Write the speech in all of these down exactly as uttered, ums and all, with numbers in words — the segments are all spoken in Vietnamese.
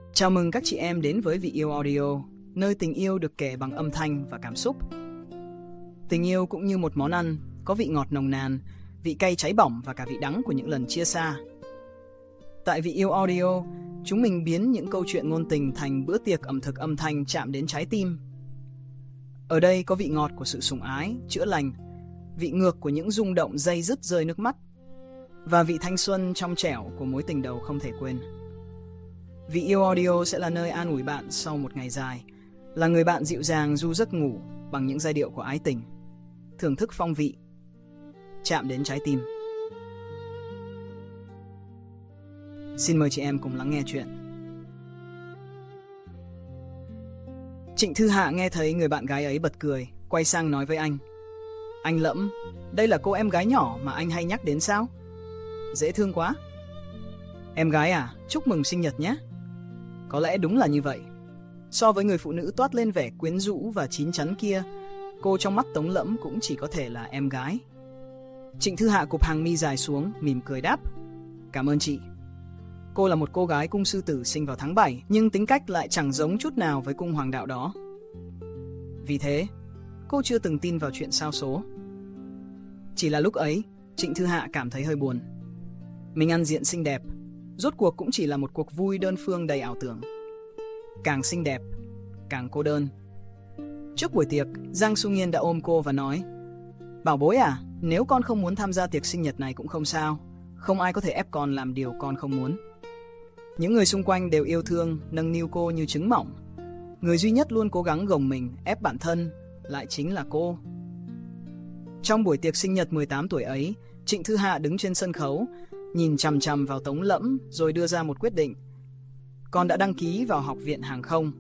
Chào mừng các chị em đến với Vị Yêu Audio, nơi tình yêu được kể bằng âm thanh và cảm xúc. Tình yêu cũng như một món ăn, có vị ngọt nồng nàn, vị cay cháy bỏng và cả vị đắng của những lần chia xa. Tại Vị Yêu Audio, chúng mình biến những câu chuyện ngôn tình thành bữa tiệc ẩm thực âm thanh chạm đến trái tim. Ở đây có vị ngọt của sự sủng ái, chữa lành, vị ngược của những rung động day dứt rơi nước mắt, và vị thanh xuân trong trẻo của mối tình đầu không thể quên. Vị Yêu Audio sẽ là nơi an ủi bạn sau một ngày dài, là người bạn dịu dàng du giấc ngủ bằng những giai điệu của ái tình, thưởng thức phong vị, chạm đến trái tim. Xin mời chị em cùng lắng nghe chuyện. Trịnh Thư Hạ nghe thấy người bạn gái ấy bật cười, quay sang nói với anh: "Anh Lẫm, đây là cô em gái nhỏ mà anh hay nhắc đến sao? Dễ thương quá." "Em gái à, chúc mừng sinh nhật nhé." Có lẽ đúng là như vậy. So với người phụ nữ toát lên vẻ quyến rũ và chín chắn kia, cô trong mắt Tống Lẫm cũng chỉ có thể là em gái. Trịnh Thư Hạ cụp hàng mi dài xuống, mỉm cười đáp: "Cảm ơn chị." Cô là một cô gái cung sư tử sinh vào tháng bảy, nhưng tính cách lại chẳng giống chút nào với cung hoàng đạo đó. Vì thế, cô chưa từng tin vào chuyện sao số. Chỉ là lúc ấy, Trịnh Thư Hạ cảm thấy hơi buồn. Mình ăn diện xinh đẹp, rốt cuộc cũng chỉ là một cuộc vui đơn phương đầy ảo tưởng. Càng xinh đẹp, càng cô đơn. Trước buổi tiệc, Giang Su Nghiên đã ôm cô và nói: "Bảo bối à, nếu con không muốn tham gia tiệc sinh nhật này cũng không sao. Không ai có thể ép con làm điều con không muốn." Những người xung quanh đều yêu thương, nâng niu cô như trứng mỏng. Người duy nhất luôn cố gắng gồng mình, ép bản thân, lại chính là cô. Trong buổi tiệc sinh nhật mười tám tuổi ấy, Trịnh Thư Hạ đứng trên sân khấu, nhìn chằm chằm vào Tống Lẫm rồi đưa ra một quyết định. Con đã đăng ký vào học viện hàng không.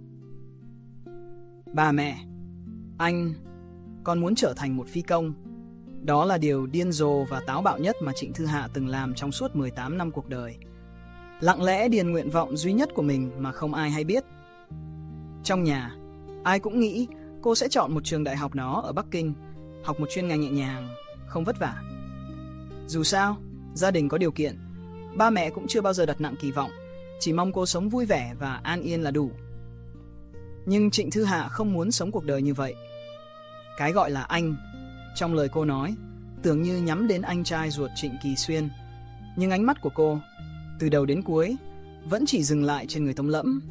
"Ba mẹ, anh, con muốn trở thành một phi công." Đó là điều điên rồ và táo bạo nhất mà Trịnh Thư Hạ từng làm trong suốt mười tám năm cuộc đời. Lặng lẽ điền nguyện vọng duy nhất của mình mà không ai hay biết. Trong nhà, ai cũng nghĩ cô sẽ chọn một trường đại học nó ở Bắc Kinh, học một chuyên ngành nhẹ nhàng, không vất vả. Dù sao, gia đình có điều kiện, ba mẹ cũng chưa bao giờ đặt nặng kỳ vọng, chỉ mong cô sống vui vẻ và an yên là đủ. Nhưng Trịnh Thư Hạ không muốn sống cuộc đời như vậy. Cái gọi là anh, trong lời cô nói, tưởng như nhắm đến anh trai ruột Trịnh Kỳ Xuyên. Nhưng ánh mắt của cô, từ đầu đến cuối, vẫn chỉ dừng lại trên người Tống Lẫm.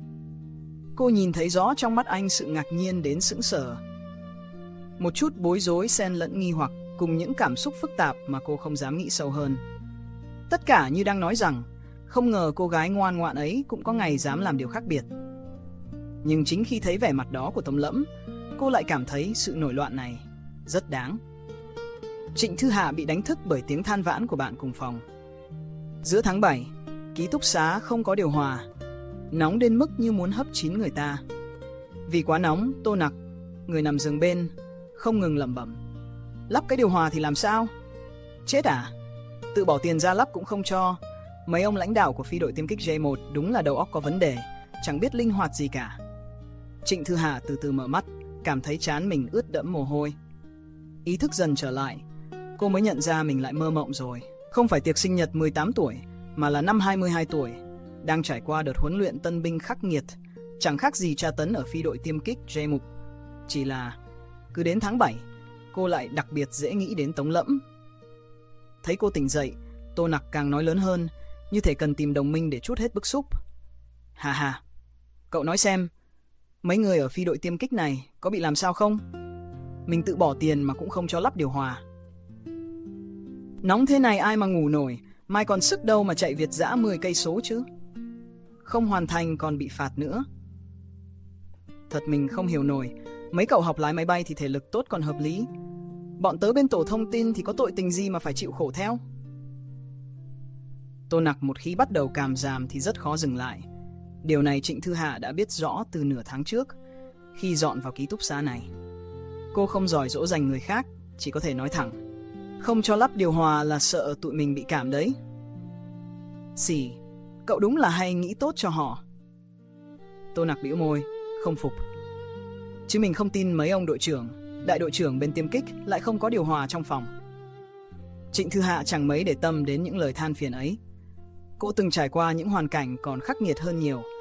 Cô nhìn thấy rõ trong mắt anh sự ngạc nhiên đến sững sờ, một chút bối rối xen lẫn nghi hoặc, cùng những cảm xúc phức tạp mà cô không dám nghĩ sâu hơn. Tất cả như đang nói rằng, không ngờ cô gái ngoan ngoãn ấy cũng có ngày dám làm điều khác biệt. Nhưng chính khi thấy vẻ mặt đó của Tống Lẫm, cô lại cảm thấy sự nổi loạn này rất đáng. Trịnh Thư Hạ bị đánh thức bởi tiếng than vãn của bạn cùng phòng. Giữa tháng bảy, ký túc xá không có điều hòa, nóng đến mức như muốn hấp chín người ta. Vì quá nóng, Tô Nặc, người nằm giường bên, không ngừng lẩm bẩm: "Lắp cái điều hòa thì làm sao? Chết à? Tự bỏ tiền ra lắp cũng không cho. Mấy ông lãnh đạo của phi đội tiêm kích J một đúng là đầu óc có vấn đề, chẳng biết linh hoạt gì cả." Trịnh Thư Hạ từ từ mở mắt, cảm thấy trán mình ướt đẫm mồ hôi. Ý thức dần trở lại, cô mới nhận ra mình lại mơ mộng rồi. Không phải tiệc sinh nhật mười tám tuổi, mà là năm hai mươi hai tuổi, đang trải qua đợt huấn luyện tân binh khắc nghiệt, chẳng khác gì tra tấn ở phi đội tiêm kích J một. Chỉ là, cứ đến tháng bảy, cô lại đặc biệt dễ nghĩ đến Tống Lẫm. Thấy cô tỉnh dậy, Tô Nặc càng nói lớn hơn, như thể cần tìm đồng minh để trút hết bức xúc. "Hà hà, cậu nói xem, mấy người ở phi đội tiêm kích này có bị làm sao không? Mình tự bỏ tiền mà cũng không cho lắp điều hòa. Nóng thế này ai mà ngủ nổi, mai còn sức đâu mà chạy Việt dã mười cây số chứ. Không hoàn thành còn bị phạt nữa. Thật mình không hiểu nổi, mấy cậu học lái máy bay thì thể lực tốt còn hợp lý. Bọn tớ bên tổ thông tin thì có tội tình gì mà phải chịu khổ theo." Tô Nặc một khi bắt đầu càm ràm thì rất khó dừng lại. Điều này Trịnh Thư Hạ đã biết rõ từ nửa tháng trước, khi dọn vào ký túc xá này. Cô không giỏi dỗ dành người khác, chỉ có thể nói thẳng: "Không cho lắp điều hòa là sợ tụi mình bị cảm đấy." "Xì, cậu đúng là hay nghĩ tốt cho họ." Tô Nặc bĩu môi, không phục. "Chứ mình không tin mấy ông đội trưởng, đại đội trưởng bên tiêm kích lại không có điều hòa trong phòng." Trịnh Thư Hạ chẳng mấy để tâm đến những lời than phiền ấy. Cô từng trải qua những hoàn cảnh còn khắc nghiệt hơn nhiều,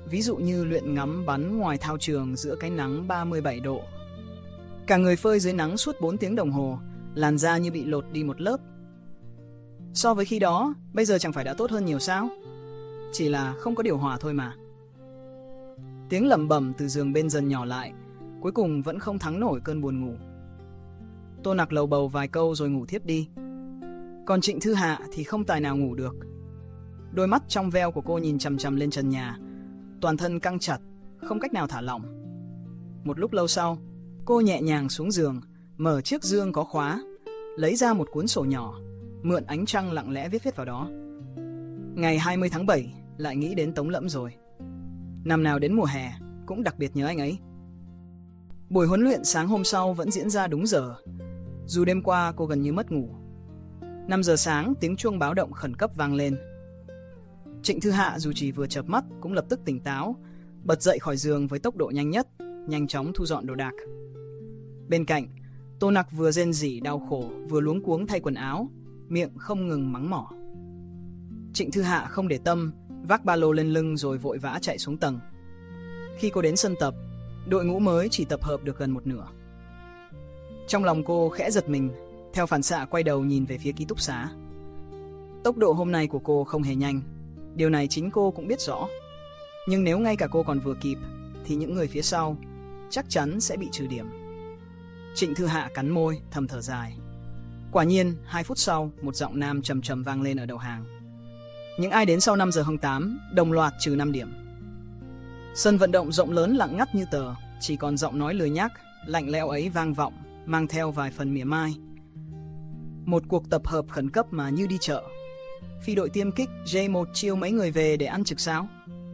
ví dụ như luyện ngắm bắn ngoài thao trường giữa cái nắng ba mươi bảy độ. Cả người phơi dưới nắng suốt bốn tiếng đồng hồ, làn da như bị lột đi một lớp. So với khi đó, bây giờ chẳng phải đã tốt hơn nhiều sao? Chỉ là không có điều hòa thôi mà. Tiếng lẩm bẩm từ giường bên dần nhỏ lại, cuối cùng vẫn không thắng nổi cơn buồn ngủ. Tô Nặc lầu bầu vài câu rồi ngủ thiếp đi. Còn Trịnh Thư Hạ thì không tài nào ngủ được. Đôi mắt trong veo của cô nhìn chằm chằm lên trần nhà, toàn thân căng chặt, không cách nào thả lỏng. Một lúc lâu sau, cô nhẹ nhàng xuống giường, mở chiếc dương có khóa, lấy ra một cuốn sổ nhỏ, mượn ánh trăng lặng lẽ viết viết vào đó. Ngày hai mươi tháng bảy lại nghĩ đến Tống Lẫm rồi. Năm nào đến mùa hè cũng đặc biệt nhớ anh ấy. Buổi huấn luyện sáng hôm sau vẫn diễn ra đúng giờ, dù đêm qua cô gần như mất ngủ. năm giờ sáng, tiếng chuông báo động khẩn cấp vang lên. Trịnh Thư Hạ dù chỉ vừa chợp mắt cũng lập tức tỉnh táo, bật dậy khỏi giường với tốc độ nhanh nhất, nhanh chóng thu dọn đồ đạc. Bên cạnh, Tô Nặc vừa rên rỉ đau khổ, vừa luống cuống thay quần áo, miệng không ngừng mắng mỏ. Trịnh Thư Hạ không để tâm, vác ba lô lên lưng rồi vội vã chạy xuống tầng. Khi cô đến sân tập, đội ngũ mới chỉ tập hợp được gần một nửa. Trong lòng cô khẽ giật mình, theo phản xạ quay đầu nhìn về phía ký túc xá. Tốc độ hôm nay của cô không hề nhanh, điều này chính cô cũng biết rõ. Nhưng nếu ngay cả cô còn vừa kịp, thì những người phía sau chắc chắn sẽ bị trừ điểm. Trịnh Thư Hạ cắn môi, thầm thở dài. Quả nhiên, hai phút sau, một giọng nam trầm trầm vang lên ở đầu hàng. Những ai đến sau năm giờ hơn tám, đồng loạt trừ năm điểm. Sân vận động rộng lớn lặng ngắt như tờ, chỉ còn giọng nói lười nhác, lạnh lẽo ấy vang vọng, mang theo vài phần mỉa mai. Một cuộc tập hợp khẩn cấp mà như đi chợ. Phi đội tiêm kích J một chiêu mấy người về để ăn trực sao?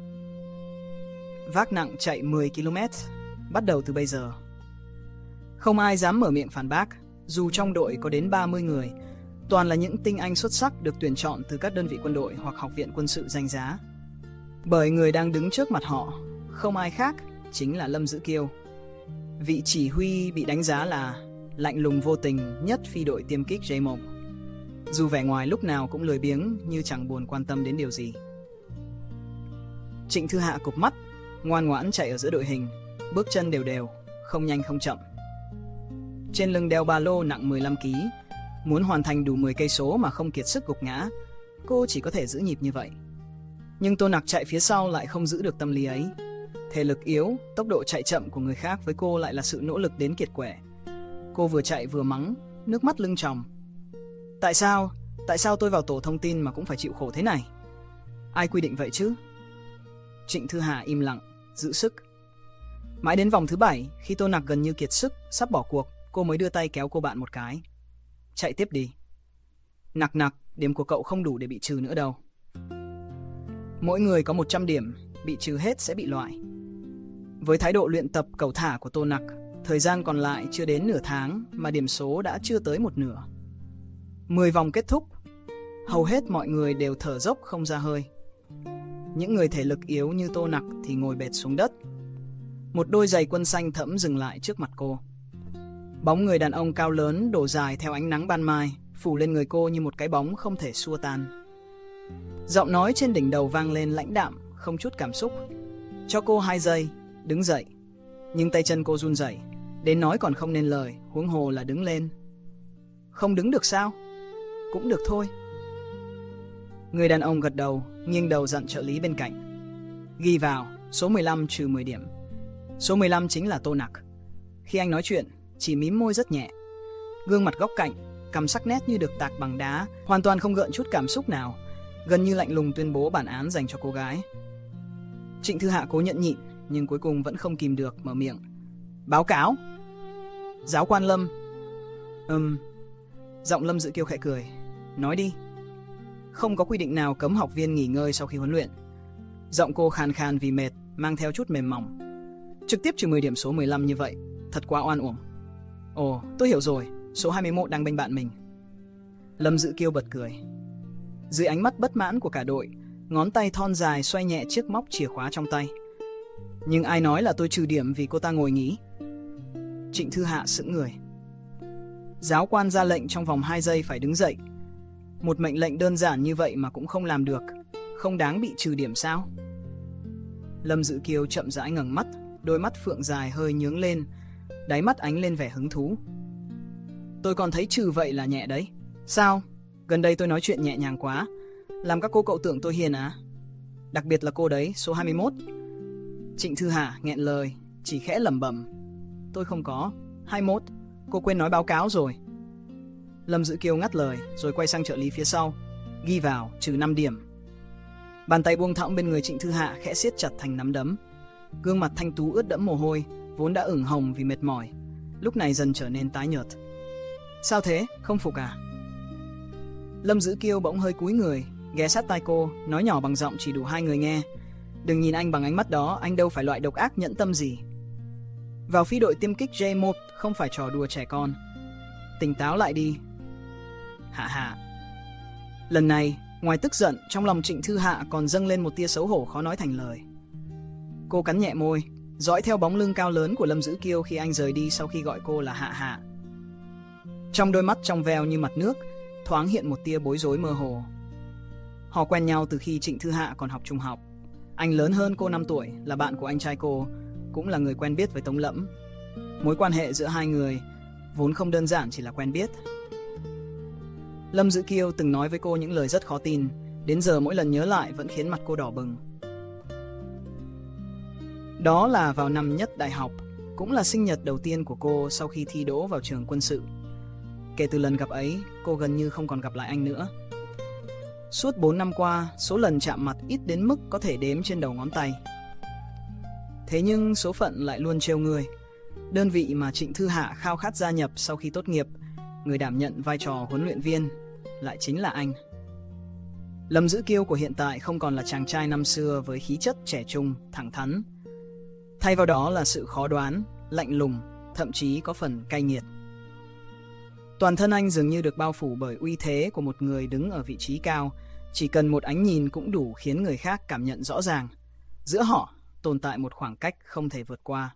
Vác nặng chạy mười ki lô mét, bắt đầu từ bây giờ. Không ai dám mở miệng phản bác, dù trong đội có đến ba mươi người, toàn là những tinh anh xuất sắc được tuyển chọn từ các đơn vị quân đội hoặc học viện quân sự danh giá. Bởi người đang đứng trước mặt họ, không ai khác, chính là Lâm Dữ Kiêu. Vị chỉ huy bị đánh giá là lạnh lùng vô tình nhất phi đội tiêm kích J một. Dù vẻ ngoài lúc nào cũng lười biếng như chẳng buồn quan tâm đến điều gì. Trịnh Thư Hạ cụp mắt, ngoan ngoãn chạy ở giữa đội hình, bước chân đều đều, không nhanh không chậm. Trên lưng đeo ba lô nặng mười lăm ki lô gam, muốn hoàn thành đủ mười cây số mà không kiệt sức gục ngã, cô chỉ có thể giữ nhịp như vậy. Nhưng Tô Nặc chạy phía sau lại không giữ được tâm lý ấy. Thể lực yếu, tốc độ chạy chậm của người khác với cô lại là sự nỗ lực đến kiệt quệ. Cô vừa chạy vừa mắng, nước mắt lưng tròng. Tại sao? Tại sao tôi vào tổ thông tin mà cũng phải chịu khổ thế này? Ai quy định vậy chứ? Trịnh Thư Hạ im lặng, giữ sức. Mãi đến vòng thứ bảy, khi Tô Nặc gần như kiệt sức, sắp bỏ cuộc, cô mới đưa tay kéo cô bạn một cái. Chạy tiếp đi. Nặc nặc, điểm của cậu không đủ để bị trừ nữa đâu. Mỗi người có một trăm điểm, bị trừ hết sẽ bị loại. Với thái độ luyện tập cẩu thả của Tô Nặc, thời gian còn lại chưa đến nửa tháng mà điểm số đã chưa tới một nửa. mười vòng kết thúc, hầu hết mọi người đều thở dốc không ra hơi. Những người thể lực yếu như Tô Nặc thì ngồi bệt xuống đất. Một đôi giày quân xanh thẫm dừng lại trước mặt cô. Bóng người đàn ông cao lớn đổ dài theo ánh nắng ban mai, phủ lên người cô như một cái bóng không thể xua tan. Giọng nói trên đỉnh đầu vang lên lãnh đạm, không chút cảm xúc. Cho cô hai giây, đứng dậy. Nhưng tay chân cô run rẩy, đến nói còn không nên lời, huống hồ là đứng lên. Không đứng được sao? Cũng được thôi. Người đàn ông gật đầu, nghiêng đầu dặn trợ lý bên cạnh. Ghi vào, số mười lăm trừ mười điểm. Số mười lăm chính là Tô Nặc. Khi anh nói chuyện, chỉ mím môi rất nhẹ. Gương mặt góc cạnh, cằm sắc nét như được tạc bằng đá, hoàn toàn không gợn chút cảm xúc nào, gần như lạnh lùng tuyên bố bản án dành cho cô gái. Trịnh Thư Hạ cố nhẫn nhịn, nhưng cuối cùng vẫn không kìm được mở miệng. Báo cáo. Giáo quan Lâm. Ừm. Giọng Lâm Dữ Kiêu khẽ cười. Nói đi. Không có quy định nào cấm học viên nghỉ ngơi sau khi huấn luyện. Giọng cô khàn khàn vì mệt, mang theo chút mềm mỏng. Trực tiếp trừ mười điểm số mười lăm như vậy, thật quá oan uổng. Ồ, tôi hiểu rồi, số hai mươi mốt đang bênh bạn mình. Lâm Dữ Kiêu bật cười. Dưới ánh mắt bất mãn của cả đội, ngón tay thon dài xoay nhẹ chiếc móc chìa khóa trong tay. Nhưng ai nói là tôi trừ điểm vì cô ta ngồi nghỉ? Trịnh Thư Hạ sững người. Giáo quan ra lệnh trong vòng hai giây phải đứng dậy. Một mệnh lệnh đơn giản như vậy mà cũng không làm được, không đáng bị trừ điểm sao? Lâm Dữ Kiêu chậm rãi ngẩng mắt, đôi mắt phượng dài hơi nhướng lên, đáy mắt ánh lên vẻ hứng thú. Tôi còn thấy trừ vậy là nhẹ đấy. Sao? Gần đây tôi nói chuyện nhẹ nhàng quá, làm các cô cậu tưởng tôi hiền à? Đặc biệt là cô đấy, số hai mươi mốt. Trịnh Thư Hạ nghẹn lời, chỉ khẽ lẩm bẩm. Tôi không có. hai mươi mốt, cô quên nói báo cáo rồi. Lâm Dữ Kiêu ngắt lời, rồi quay sang trợ lý phía sau. Ghi vào, trừ năm điểm. Bàn tay buông thõng bên người Trịnh Thư Hạ khẽ siết chặt thành nắm đấm. Gương mặt thanh tú ướt đẫm mồ hôi, vốn đã ửng hồng vì mệt mỏi, lúc này dần trở nên tái nhợt. Sao thế, không phục à? Lâm Dữ Kiêu bỗng hơi cúi người, ghé sát tai cô, nói nhỏ bằng giọng chỉ đủ hai người nghe. Đừng nhìn anh bằng ánh mắt đó, anh đâu phải loại độc ác nhẫn tâm gì. Vào phi đội tiêm kích J một không phải trò đùa trẻ con. Tỉnh táo lại đi. Hạ hạ. Lần này, ngoài tức giận, trong lòng Trịnh Thư Hạ còn dâng lên một tia xấu hổ khó nói thành lời. Cô cắn nhẹ môi, dõi theo bóng lưng cao lớn của Lâm Dữ Kiêu khi anh rời đi sau khi gọi cô là Hạ Hạ. Trong đôi mắt trong veo như mặt nước, thoáng hiện một tia bối rối mơ hồ. Họ quen nhau từ khi Trịnh Thư Hạ còn học trung học. Anh lớn hơn cô năm tuổi, là bạn của anh trai cô, cũng là người quen biết với Tống Lẫm. Mối quan hệ giữa hai người vốn không đơn giản chỉ là quen biết. Lâm Dữ Kiêu từng nói với cô những lời rất khó tin, đến giờ mỗi lần nhớ lại vẫn khiến mặt cô đỏ bừng. Đó là vào năm nhất đại học, cũng là sinh nhật đầu tiên của cô sau khi thi đỗ vào trường quân sự. Kể từ lần gặp ấy, cô gần như không còn gặp lại anh nữa. Suốt bốn năm qua, số lần chạm mặt ít đến mức có thể đếm trên đầu ngón tay. Thế nhưng số phận lại luôn trêu người. Đơn vị mà Trịnh Thư Hạ khao khát gia nhập sau khi tốt nghiệp, người đảm nhận vai trò huấn luyện viên lại chính là anh. Lâm Dữ Kiêu của hiện tại không còn là chàng trai năm xưa với khí chất trẻ trung, thẳng thắn. Thay vào đó là sự khó đoán, lạnh lùng, thậm chí có phần cay nghiệt. Toàn thân anh dường như được bao phủ bởi uy thế của một người đứng ở vị trí cao, chỉ cần một ánh nhìn cũng đủ khiến người khác cảm nhận rõ ràng. Giữa họ tồn tại một khoảng cách không thể vượt qua.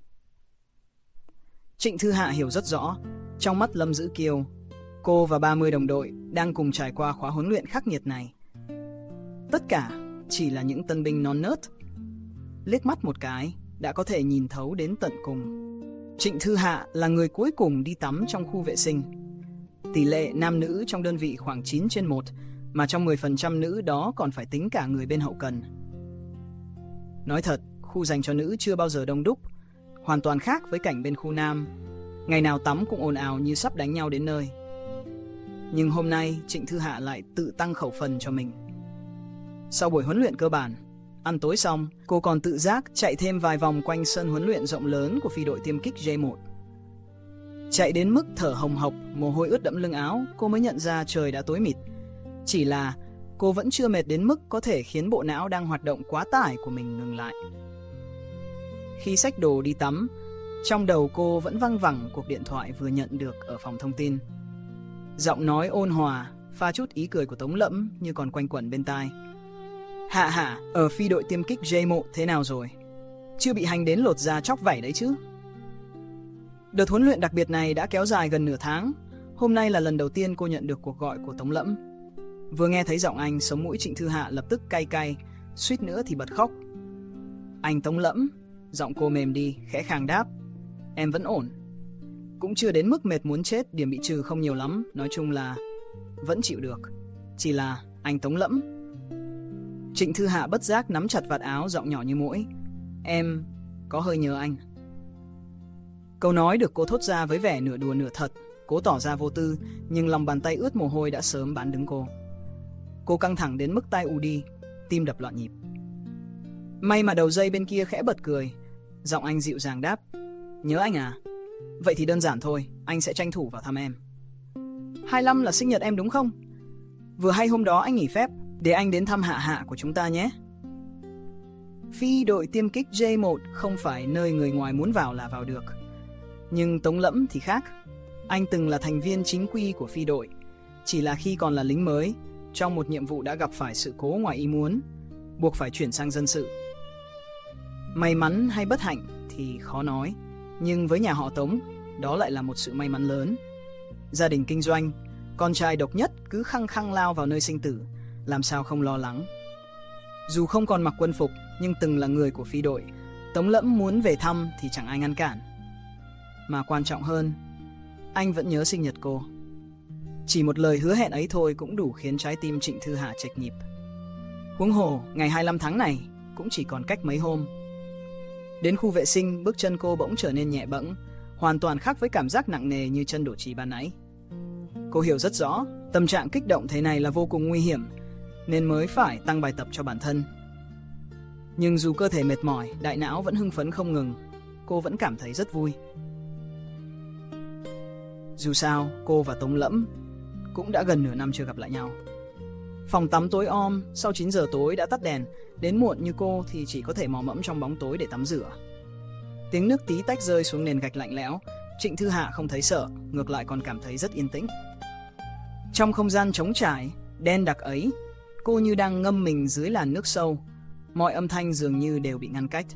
Trịnh Thư Hạ hiểu rất rõ, trong mắt Lâm Dữ Kiêu, cô và ba mươi đồng đội đang cùng trải qua khóa huấn luyện khắc nghiệt này. Tất cả chỉ là những tân binh non nớt. Liếc mắt một cái đã có thể nhìn thấu đến tận cùng. Trịnh Thư Hạ là người cuối cùng đi tắm trong khu vệ sinh. Tỷ lệ nam nữ trong đơn vị khoảng chín trên một, mà trong mười phần trăm nữ đó còn phải tính cả người bên hậu cần. Nói thật, khu dành cho nữ chưa bao giờ đông đúc, hoàn toàn khác với cảnh bên khu nam. Ngày nào tắm cũng ồn ào như sắp đánh nhau đến nơi. Nhưng hôm nay Trịnh Thư Hạ lại tự tăng khẩu phần cho mình. Sau buổi huấn luyện cơ bản, ăn tối xong, cô còn tự giác chạy thêm vài vòng quanh sân huấn luyện rộng lớn của phi đội tiêm kích J một. Chạy đến mức thở hồng hộc, mồ hôi ướt đẫm lưng áo, cô mới nhận ra trời đã tối mịt. Chỉ là cô vẫn chưa mệt đến mức có thể khiến bộ não đang hoạt động quá tải của mình ngừng lại. Khi xách đồ đi tắm, trong đầu cô vẫn văng vẳng cuộc điện thoại vừa nhận được ở phòng thông tin. Giọng nói ôn hòa, pha chút ý cười của Tống Lẫm như còn quanh quẩn bên tai. Hạ Hạ, ở phi đội tiêm kích J một thế nào rồi? Chưa bị hành đến lột da chóc vảy đấy chứ? Đợt huấn luyện đặc biệt này đã kéo dài gần nửa tháng. Hôm nay là lần đầu tiên cô nhận được cuộc gọi của Tống Lẫm. Vừa nghe thấy giọng anh, sống mũi Trịnh Thư Hạ lập tức cay cay, suýt nữa thì bật khóc. Anh Tống Lẫm, giọng cô mềm đi, khẽ khàng đáp. Em vẫn ổn. Cũng chưa đến mức mệt muốn chết, điểm bị trừ không nhiều lắm, nói chung là vẫn chịu được. Chỉ là anh Tống Lẫm. Trịnh Thư Hạ bất giác nắm chặt vạt áo, giọng nhỏ như muỗi. Em có hơi nhớ anh. Câu nói được cô thốt ra với vẻ nửa đùa nửa thật, cố tỏ ra vô tư, nhưng lòng bàn tay ướt mồ hôi đã sớm bán đứng cô. Cô căng thẳng đến mức tai ù đi, tim đập loạn nhịp. May mà đầu dây bên kia khẽ bật cười, giọng anh dịu dàng đáp. Nhớ anh à? Vậy thì đơn giản thôi, anh sẽ tranh thủ vào thăm em. hai mươi lăm là sinh nhật em đúng không? Vừa hay hôm đó anh nghỉ phép, để anh đến thăm Hạ Hạ của chúng ta nhé. Phi đội tiêm kích J một không phải nơi người ngoài muốn vào là vào được. Nhưng Tống Lẫm thì khác. Anh từng là thành viên chính quy của phi đội. Chỉ là khi còn là lính mới, trong một nhiệm vụ đã gặp phải sự cố ngoài ý muốn, buộc phải chuyển sang dân sự. May mắn hay bất hạnh thì khó nói, nhưng với nhà họ Tống, đó lại là một sự may mắn lớn. Gia đình kinh doanh, con trai độc nhất cứ khăng khăng lao vào nơi sinh tử, làm sao không lo lắng. Dù không còn mặc quân phục, nhưng từng là người của phi đội, Tống Lẫm muốn về thăm thì chẳng ai ngăn cản. Mà quan trọng hơn, anh vẫn nhớ sinh nhật cô. Chỉ một lời hứa hẹn ấy thôi cũng đủ khiến trái tim Trịnh Thư Hạ chệch nhịp. Huống hồ, ngày hai mươi lăm tháng này cũng chỉ còn cách mấy hôm. Đến khu vệ sinh, bước chân cô bỗng trở nên nhẹ bẫng, hoàn toàn khác với cảm giác nặng nề như chân đổ chì ban nãy. Cô hiểu rất rõ, tâm trạng kích động thế này là vô cùng nguy hiểm, nên mới phải tăng bài tập cho bản thân. Nhưng dù cơ thể mệt mỏi, đại não vẫn hưng phấn không ngừng, cô vẫn cảm thấy rất vui. Dù sao, cô và Tống Lẫm cũng đã gần nửa năm chưa gặp lại nhau. Phòng tắm tối om, sau chín giờ tối đã tắt đèn, đến muộn như cô thì chỉ có thể mò mẫm trong bóng tối để tắm rửa. Tiếng nước tí tách rơi xuống nền gạch lạnh lẽo, Trịnh Thư Hạ không thấy sợ, ngược lại còn cảm thấy rất yên tĩnh. Trong không gian trống trải, đen đặc ấy, cô như đang ngâm mình dưới làn nước sâu, mọi âm thanh dường như đều bị ngăn cách.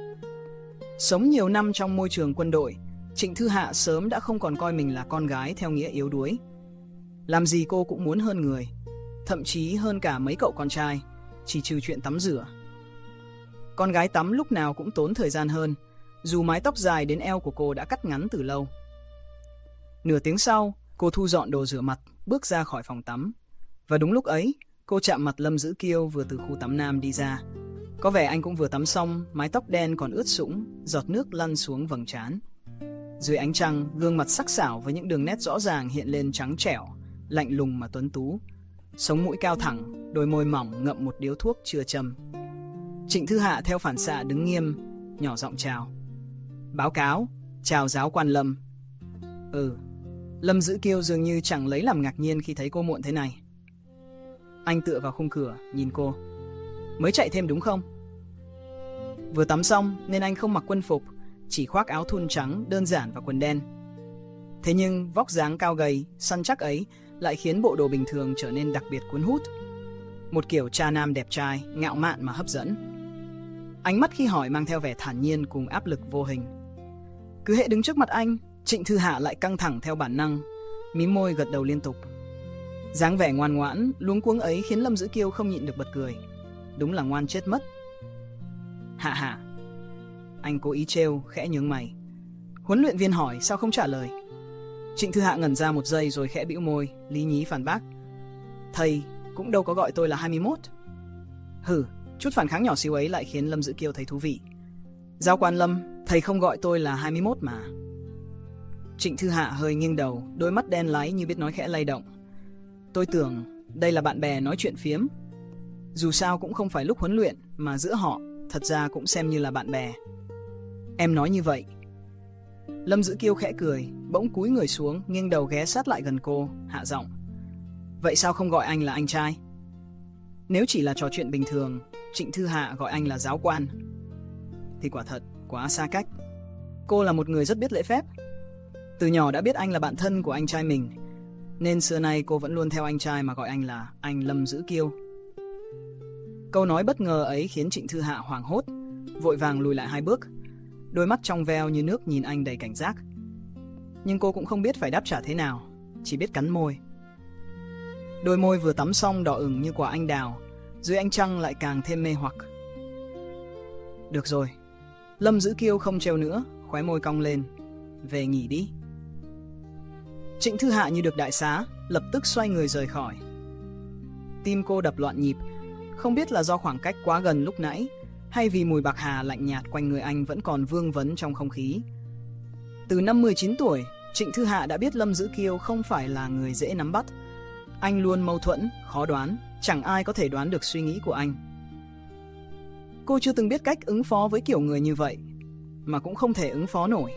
Sống nhiều năm trong môi trường quân đội, Trịnh Thư Hạ sớm đã không còn coi mình là con gái theo nghĩa yếu đuối. Làm gì cô cũng muốn hơn người, thậm chí hơn cả mấy cậu con trai, chỉ trừ chuyện tắm rửa. Con gái tắm lúc nào cũng tốn thời gian hơn, dù mái tóc dài đến eo của cô đã cắt ngắn từ lâu. Nửa tiếng sau, cô thu dọn đồ rửa mặt, bước ra khỏi phòng tắm. Và đúng lúc ấy, cô chạm mặt Lâm Dữ Kiêu vừa từ khu tắm nam đi ra. Có vẻ anh cũng vừa tắm xong, mái tóc đen còn ướt sũng, giọt nước lăn xuống vầng trán. Dưới ánh trăng, gương mặt sắc sảo với những đường nét rõ ràng hiện lên trắng trẻo, lạnh lùng mà tuấn tú. Sống mũi cao thẳng, đôi môi mỏng ngậm một điếu thuốc chưa châm. Trịnh Thư Hạ theo phản xạ đứng nghiêm, nhỏ giọng chào. Báo cáo, chào giáo quan Lâm. Ừ, Lâm Dữ Kiêu dường như chẳng lấy làm ngạc nhiên khi thấy cô muộn thế này. Anh tựa vào khung cửa, nhìn cô. Mới chạy thêm đúng không? Vừa tắm xong nên anh không mặc quân phục, chỉ khoác áo thun trắng đơn giản và quần đen. Thế nhưng vóc dáng cao gầy, săn chắc ấy lại khiến bộ đồ bình thường trở nên đặc biệt cuốn hút. Một kiểu cha nam đẹp trai, ngạo mạn mà hấp dẫn. Ánh mắt khi hỏi mang theo vẻ thản nhiên cùng áp lực vô hình. Cứ hễ đứng trước mặt anh, Trịnh Thư Hạ lại căng thẳng theo bản năng, mím môi gật đầu liên tục. Dáng vẻ ngoan ngoãn, luống cuống ấy khiến Lâm Dữ Kiêu không nhịn được bật cười. Đúng là ngoan chết mất. Hạ hạ. Anh cố ý trêu, khẽ nhướng mày. Huấn luyện viên hỏi sao không trả lời. Trịnh Thư Hạ ngẩn ra một giây rồi khẽ bĩu môi, lý nhí phản bác. Thầy cũng đâu có gọi tôi là hai mươi mốt. Hừ, chút phản kháng nhỏ xíu ấy lại khiến Lâm Dữ Kiêu thấy thú vị. Giáo quan Lâm, thầy không gọi tôi là hai mươi mốt mà. Trịnh Thư Hạ hơi nghiêng đầu, đôi mắt đen láy như biết nói khẽ lay động. Tôi tưởng đây là bạn bè nói chuyện phiếm. Dù sao cũng không phải lúc huấn luyện, mà giữa họ thật ra cũng xem như là bạn bè. Em nói như vậy. Lâm Dữ Kiêu khẽ cười, bỗng cúi người xuống, nghiêng đầu ghé sát lại gần cô, hạ giọng. Vậy sao không gọi anh là anh trai? Nếu chỉ là trò chuyện bình thường, Trịnh Thư Hạ gọi anh là giáo quan thì quả thật quá xa cách. Cô là một người rất biết lễ phép. Từ nhỏ đã biết anh là bạn thân của anh trai mình, nên xưa nay cô vẫn luôn theo anh trai mà gọi anh là anh Lâm Dữ Kiêu. Câu nói bất ngờ ấy khiến Trịnh Thư Hạ hoảng hốt, vội vàng lùi lại hai bước, đôi mắt trong veo như nước nhìn anh đầy cảnh giác. Nhưng cô cũng không biết phải đáp trả thế nào, chỉ biết cắn môi. Đôi môi vừa tắm xong đỏ ửng như quả anh đào, dưới ánh trăng lại càng thêm mê hoặc. Được rồi. Lâm Dữ Kiêu không trêu nữa, khóe môi cong lên. Về nghỉ đi. Trịnh Thư Hạ như được đại xá, lập tức xoay người rời khỏi. Tim cô đập loạn nhịp, không biết là do khoảng cách quá gần lúc nãy, hay vì mùi bạc hà lạnh nhạt quanh người anh vẫn còn vương vấn trong không khí. Từ năm mười chín tuổi, Trịnh Thư Hạ đã biết Lâm Dữ Kiêu không phải là người dễ nắm bắt. Anh luôn mâu thuẫn, khó đoán, chẳng ai có thể đoán được suy nghĩ của anh. Cô chưa từng biết cách ứng phó với kiểu người như vậy, mà cũng không thể ứng phó nổi.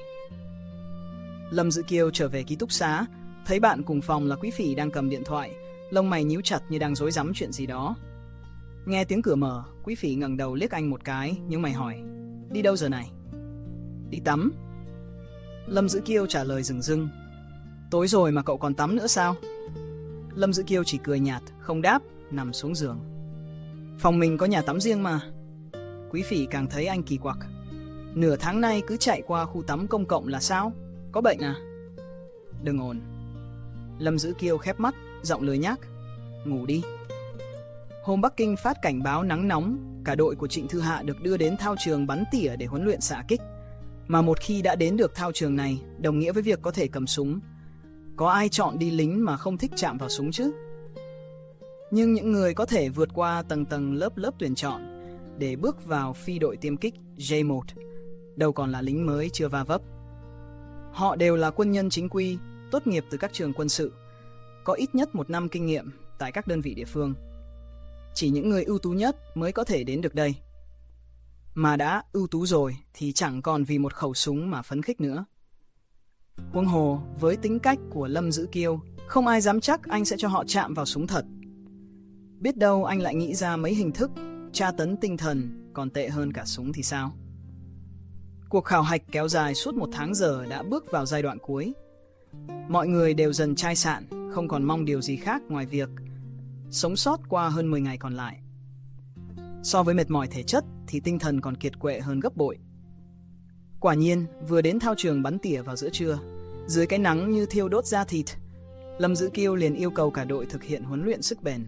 Lâm Dữ Kiêu trở về ký túc xá, thấy bạn cùng phòng là Quý Phỉ đang cầm điện thoại, lông mày nhíu chặt như đang rối rắm chuyện gì đó. Nghe tiếng cửa mở, Quý Phỉ ngẩng đầu liếc anh một cái, nhưng mày hỏi, đi đâu giờ này? Đi tắm. Lâm Dữ Kiêu trả lời dửng dưng. Tối rồi mà cậu còn tắm nữa sao? Lâm Dữ Kiêu chỉ cười nhạt, không đáp, nằm xuống giường. Phòng mình có nhà tắm riêng mà. Quý Phỉ càng thấy anh kỳ quặc. Nửa tháng nay cứ chạy qua khu tắm công cộng là sao? Có bệnh à? Đừng ồn. Lâm Dữ Kiêu khép mắt, giọng lười nhác. Ngủ đi. Hôm Bắc Kinh phát cảnh báo nắng nóng, cả đội của Trịnh Thư Hạ được đưa đến thao trường bắn tỉa để huấn luyện xạ kích. Mà một khi đã đến được thao trường này, đồng nghĩa với việc có thể cầm súng. Có ai chọn đi lính mà không thích chạm vào súng chứ? Nhưng những người có thể vượt qua tầng tầng lớp lớp tuyển chọn để bước vào phi đội tiêm kích J một, đâu còn là lính mới chưa va vấp. Họ đều là quân nhân chính quy, tốt nghiệp từ các trường quân sự, có ít nhất một năm kinh nghiệm tại các đơn vị địa phương. Chỉ những người ưu tú nhất mới có thể đến được đây. Mà đã ưu tú rồi thì chẳng còn vì một khẩu súng mà phấn khích nữa. Huống hồ, với tính cách của Lâm Dữ Kiêu, không ai dám chắc anh sẽ cho họ chạm vào súng thật. Biết đâu anh lại nghĩ ra mấy hình thức tra tấn tinh thần còn tệ hơn cả súng thì sao? Cuộc khảo hạch kéo dài suốt một tháng giờ đã bước vào giai đoạn cuối. Mọi người đều dần chai sạn, không còn mong điều gì khác ngoài việc sống sót qua hơn mười ngày còn lại. So với mệt mỏi thể chất thì tinh thần còn kiệt quệ hơn gấp bội. Quả nhiên, vừa đến thao trường bắn tỉa vào giữa trưa, dưới cái nắng như thiêu đốt da thịt, Lâm Dữ Kiêu liền yêu cầu cả đội thực hiện huấn luyện sức bền.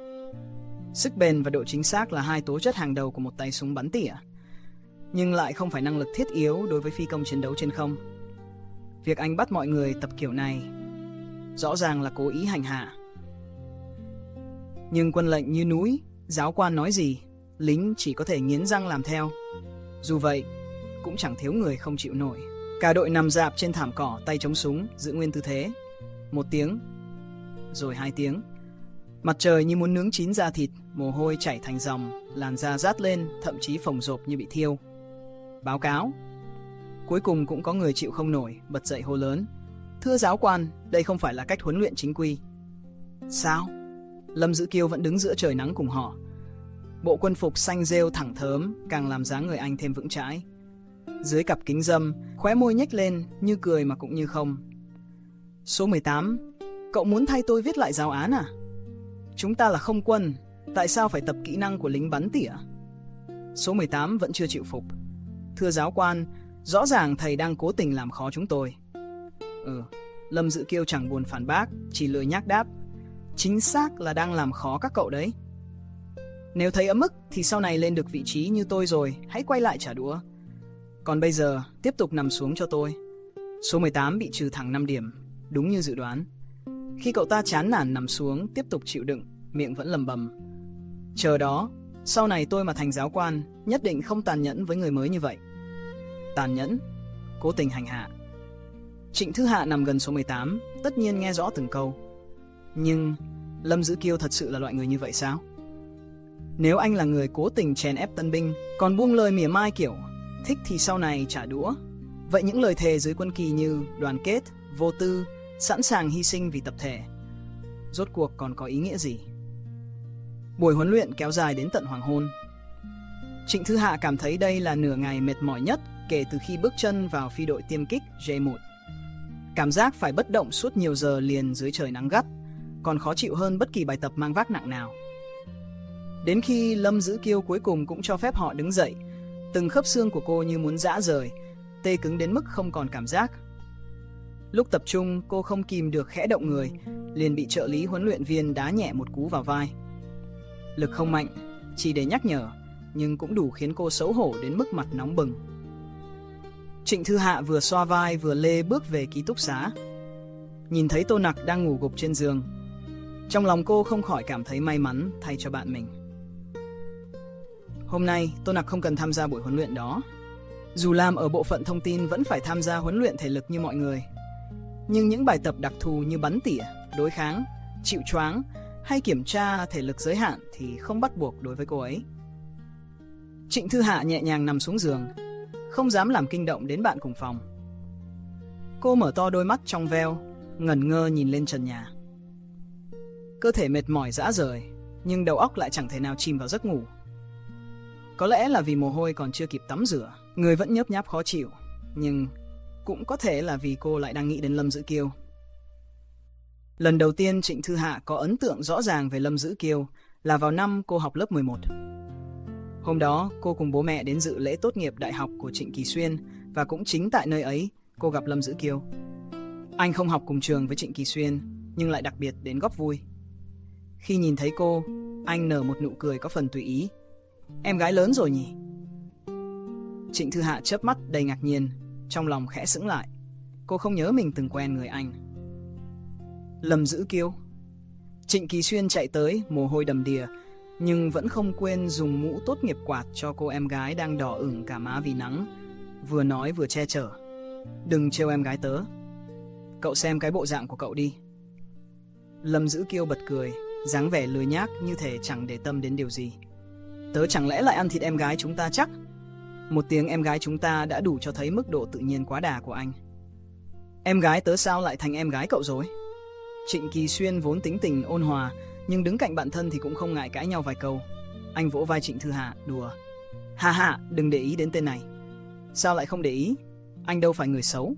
Sức bền và độ chính xác là hai tố chất hàng đầu của một tay súng bắn tỉa, nhưng lại không phải năng lực thiết yếu đối với phi công chiến đấu trên không. Việc anh bắt mọi người tập kiểu này rõ ràng là cố ý hành hạ. Nhưng quân lệnh như núi, giáo quan nói gì, lính chỉ có thể nghiến răng làm theo. Dù vậy, cũng chẳng thiếu người không chịu nổi. Cả đội nằm rạp trên thảm cỏ, tay chống súng, giữ nguyên tư thế. Một tiếng, rồi hai tiếng. Mặt trời như muốn nướng chín da thịt, mồ hôi chảy thành dòng, làn da rát lên, thậm chí phồng rộp như bị thiêu. Báo cáo. Cuối cùng cũng có người chịu không nổi, bật dậy hô lớn: "Thưa giáo quan, đây không phải là cách huấn luyện chính quy." Sao? Lâm Dữ Kiêu vẫn đứng giữa trời nắng cùng họ. Bộ quân phục xanh rêu thẳng thớm càng làm dáng người anh thêm vững chãi. Dưới cặp kính râm, khóe môi nhếch lên, như cười mà cũng như không. "Số mười tám, cậu muốn thay tôi viết lại giáo án à? Chúng ta là không quân, tại sao phải tập kỹ năng của lính bắn tỉa?" Số mười tám vẫn chưa chịu phục. "Thưa giáo quan, rõ ràng thầy đang cố tình làm khó chúng tôi." Ừ, Lâm Dữ Kiêu chẳng buồn phản bác, chỉ lười nhác đáp: "Chính xác là đang làm khó các cậu đấy. Nếu thấy ấm ức thì sau này lên được vị trí như tôi rồi, hãy quay lại trả đũa. Còn bây giờ, tiếp tục nằm xuống cho tôi." Số mười tám bị trừ thẳng năm điểm, đúng như dự đoán. Khi cậu ta chán nản nằm xuống, tiếp tục chịu đựng, miệng vẫn lầm bầm: "Chờ đó, sau này tôi mà thành giáo quan, nhất định không tàn nhẫn với người mới như vậy." Tàn nhẫn, cố tình hành hạ. Trịnh Thư Hạ nằm gần số mười tám, tất nhiên nghe rõ từng câu. Nhưng Lâm Dữ Kiêu thật sự là loại người như vậy sao? Nếu anh là người cố tình chèn ép tân binh, còn buông lời mỉa mai kiểu thích thì sau này trả đũa, vậy những lời thề dưới quân kỳ như đoàn kết, vô tư, sẵn sàng hy sinh vì tập thể, rốt cuộc còn có ý nghĩa gì? Buổi huấn luyện kéo dài đến tận hoàng hôn. Trịnh Thư Hạ cảm thấy đây là nửa ngày mệt mỏi nhất kể từ khi bước chân vào phi đội tiêm kích J một. Cảm giác phải bất động suốt nhiều giờ liền dưới trời nắng gắt còn khó chịu hơn bất kỳ bài tập mang vác nặng nào. Đến khi Lâm Dữ Kiêu cuối cùng cũng cho phép họ đứng dậy, từng khớp xương của cô như muốn giã rời, tê cứng đến mức không còn cảm giác. Lúc tập trung, cô không kìm được khẽ động người, liền bị trợ lý huấn luyện viên đá nhẹ một cú vào vai. Lực không mạnh, chỉ để nhắc nhở, nhưng cũng đủ khiến cô xấu hổ đến mức mặt nóng bừng. Trịnh Thư Hạ vừa xoa vai vừa lê bước về ký túc xá. Nhìn thấy Tô Nặc đang ngủ gục trên giường, trong lòng cô không khỏi cảm thấy may mắn thay cho bạn mình. Hôm nay, Tô Nặc không cần tham gia buổi huấn luyện đó. Dù làm ở bộ phận thông tin vẫn phải tham gia huấn luyện thể lực như mọi người, nhưng những bài tập đặc thù như bắn tỉa, đối kháng, chịu choáng hay kiểm tra thể lực giới hạn thì không bắt buộc đối với cô ấy. Trịnh Thư Hạ nhẹ nhàng nằm xuống giường, không dám làm kinh động đến bạn cùng phòng. Cô mở to đôi mắt trong veo, ngẩn ngơ nhìn lên trần nhà. Cơ thể mệt mỏi rã rời, nhưng đầu óc lại chẳng thể nào chìm vào giấc ngủ. Có lẽ là vì mồ hôi còn chưa kịp tắm rửa, người vẫn nhớp nháp khó chịu, nhưng cũng có thể là vì cô lại đang nghĩ đến Lâm Dữ Kiêu. Lần đầu tiên Trịnh Thư Hạ có ấn tượng rõ ràng về Lâm Dữ Kiêu là vào năm cô học lớp mười một. Hôm đó, cô cùng bố mẹ đến dự lễ tốt nghiệp đại học của Trịnh Kỳ Xuyên, và cũng chính tại nơi ấy, cô gặp Lâm Dữ Kiêu. Anh không học cùng trường với Trịnh Kỳ Xuyên, nhưng lại đặc biệt đến góp vui. Khi nhìn thấy cô, Anh nở một nụ cười có phần tùy ý. Em gái lớn rồi nhỉ? Trịnh Thư Hạ chớp mắt đầy ngạc nhiên, trong lòng khẽ sững lại. Cô không nhớ mình từng quen người anh. Lâm Dữ Kiêu. Trịnh Kỳ Xuyên chạy tới, mồ hôi đầm đìa, nhưng vẫn không quên dùng mũ tốt nghiệp quạt cho cô em gái đang đỏ ửng cả má vì nắng, vừa nói vừa che chở. Đừng trêu em gái tớ. Cậu xem cái bộ dạng của cậu đi. Lâm Dữ Kiêu bật cười, dáng vẻ lười nhác như thể chẳng để tâm đến điều gì. Tớ chẳng lẽ lại ăn thịt em gái chúng ta chắc? Một tiếng em gái chúng ta đã đủ cho thấy mức độ tự nhiên quá đà của anh. Em gái tớ sao lại thành em gái cậu rồi? Trịnh Kỳ Xuyên vốn tính tình ôn hòa, nhưng đứng cạnh bạn thân thì cũng không ngại cãi nhau vài câu. Anh vỗ vai Trịnh Thư Hạ, đùa. Ha ha, đừng để ý đến tên này. Sao lại không để ý? Anh đâu phải người xấu.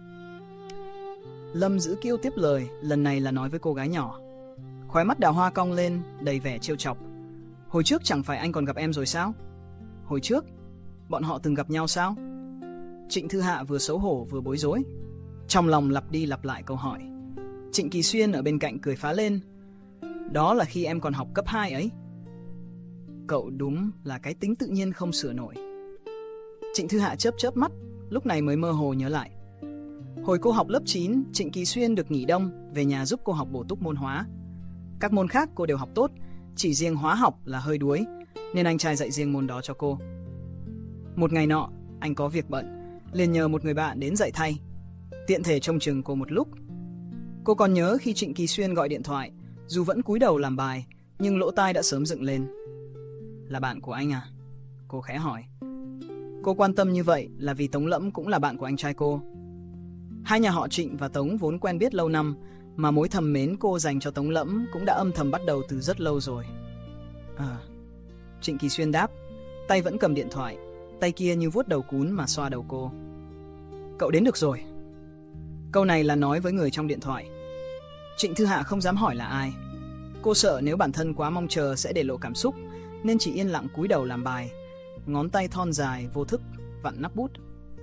Lâm Dữ Kiêu tiếp lời, lần này là nói với cô gái nhỏ. Khóe mắt Đào Hoa cong lên, đầy vẻ trêu chọc. Hồi trước chẳng phải anh còn gặp em rồi sao? Hồi trước? Bọn họ từng gặp nhau sao? Trịnh Thư Hạ vừa xấu hổ vừa bối rối, trong lòng lặp đi lặp lại câu hỏi. Trịnh Kỳ Xuyên ở bên cạnh cười phá lên. Đó là khi em còn học cấp hai ấy. Cậu đúng là cái tính tự nhiên không sửa nổi. Trịnh Thư Hạ chớp chớp mắt, lúc này mới mơ hồ nhớ lại. Hồi cô học lớp chín, Trịnh Kỳ Xuyên được nghỉ đông, về nhà giúp cô học bổ túc môn hóa. Các môn khác cô đều học tốt, chỉ riêng hóa học là hơi đuối, nên anh trai dạy riêng môn đó cho cô. Một ngày nọ, anh có việc bận, liền nhờ một người bạn đến dạy thay, tiện thể trông chừng cô một lúc. Cô còn nhớ khi Trịnh Kỳ Xuyên gọi điện thoại, dù vẫn cúi đầu làm bài, nhưng lỗ tai đã sớm dựng lên. Là bạn của anh à? Cô khẽ hỏi. Cô quan tâm như vậy là vì Tống Lẫm cũng là bạn của anh trai cô. Hai nhà họ Trịnh và Tống vốn quen biết lâu năm, mà mối thầm mến cô dành cho Tống Lẫm cũng đã âm thầm bắt đầu từ rất lâu rồi. À, Trịnh Kỳ Xuyên đáp, tay vẫn cầm điện thoại, tay kia như vuốt đầu cún mà xoa đầu cô. Cậu đến được rồi. Câu này là nói với người trong điện thoại. Trịnh Thư Hạ không dám hỏi là ai. Cô sợ nếu bản thân quá mong chờ sẽ để lộ cảm xúc, nên chỉ yên lặng cúi đầu làm bài, ngón tay thon dài vô thức vặn nắp bút.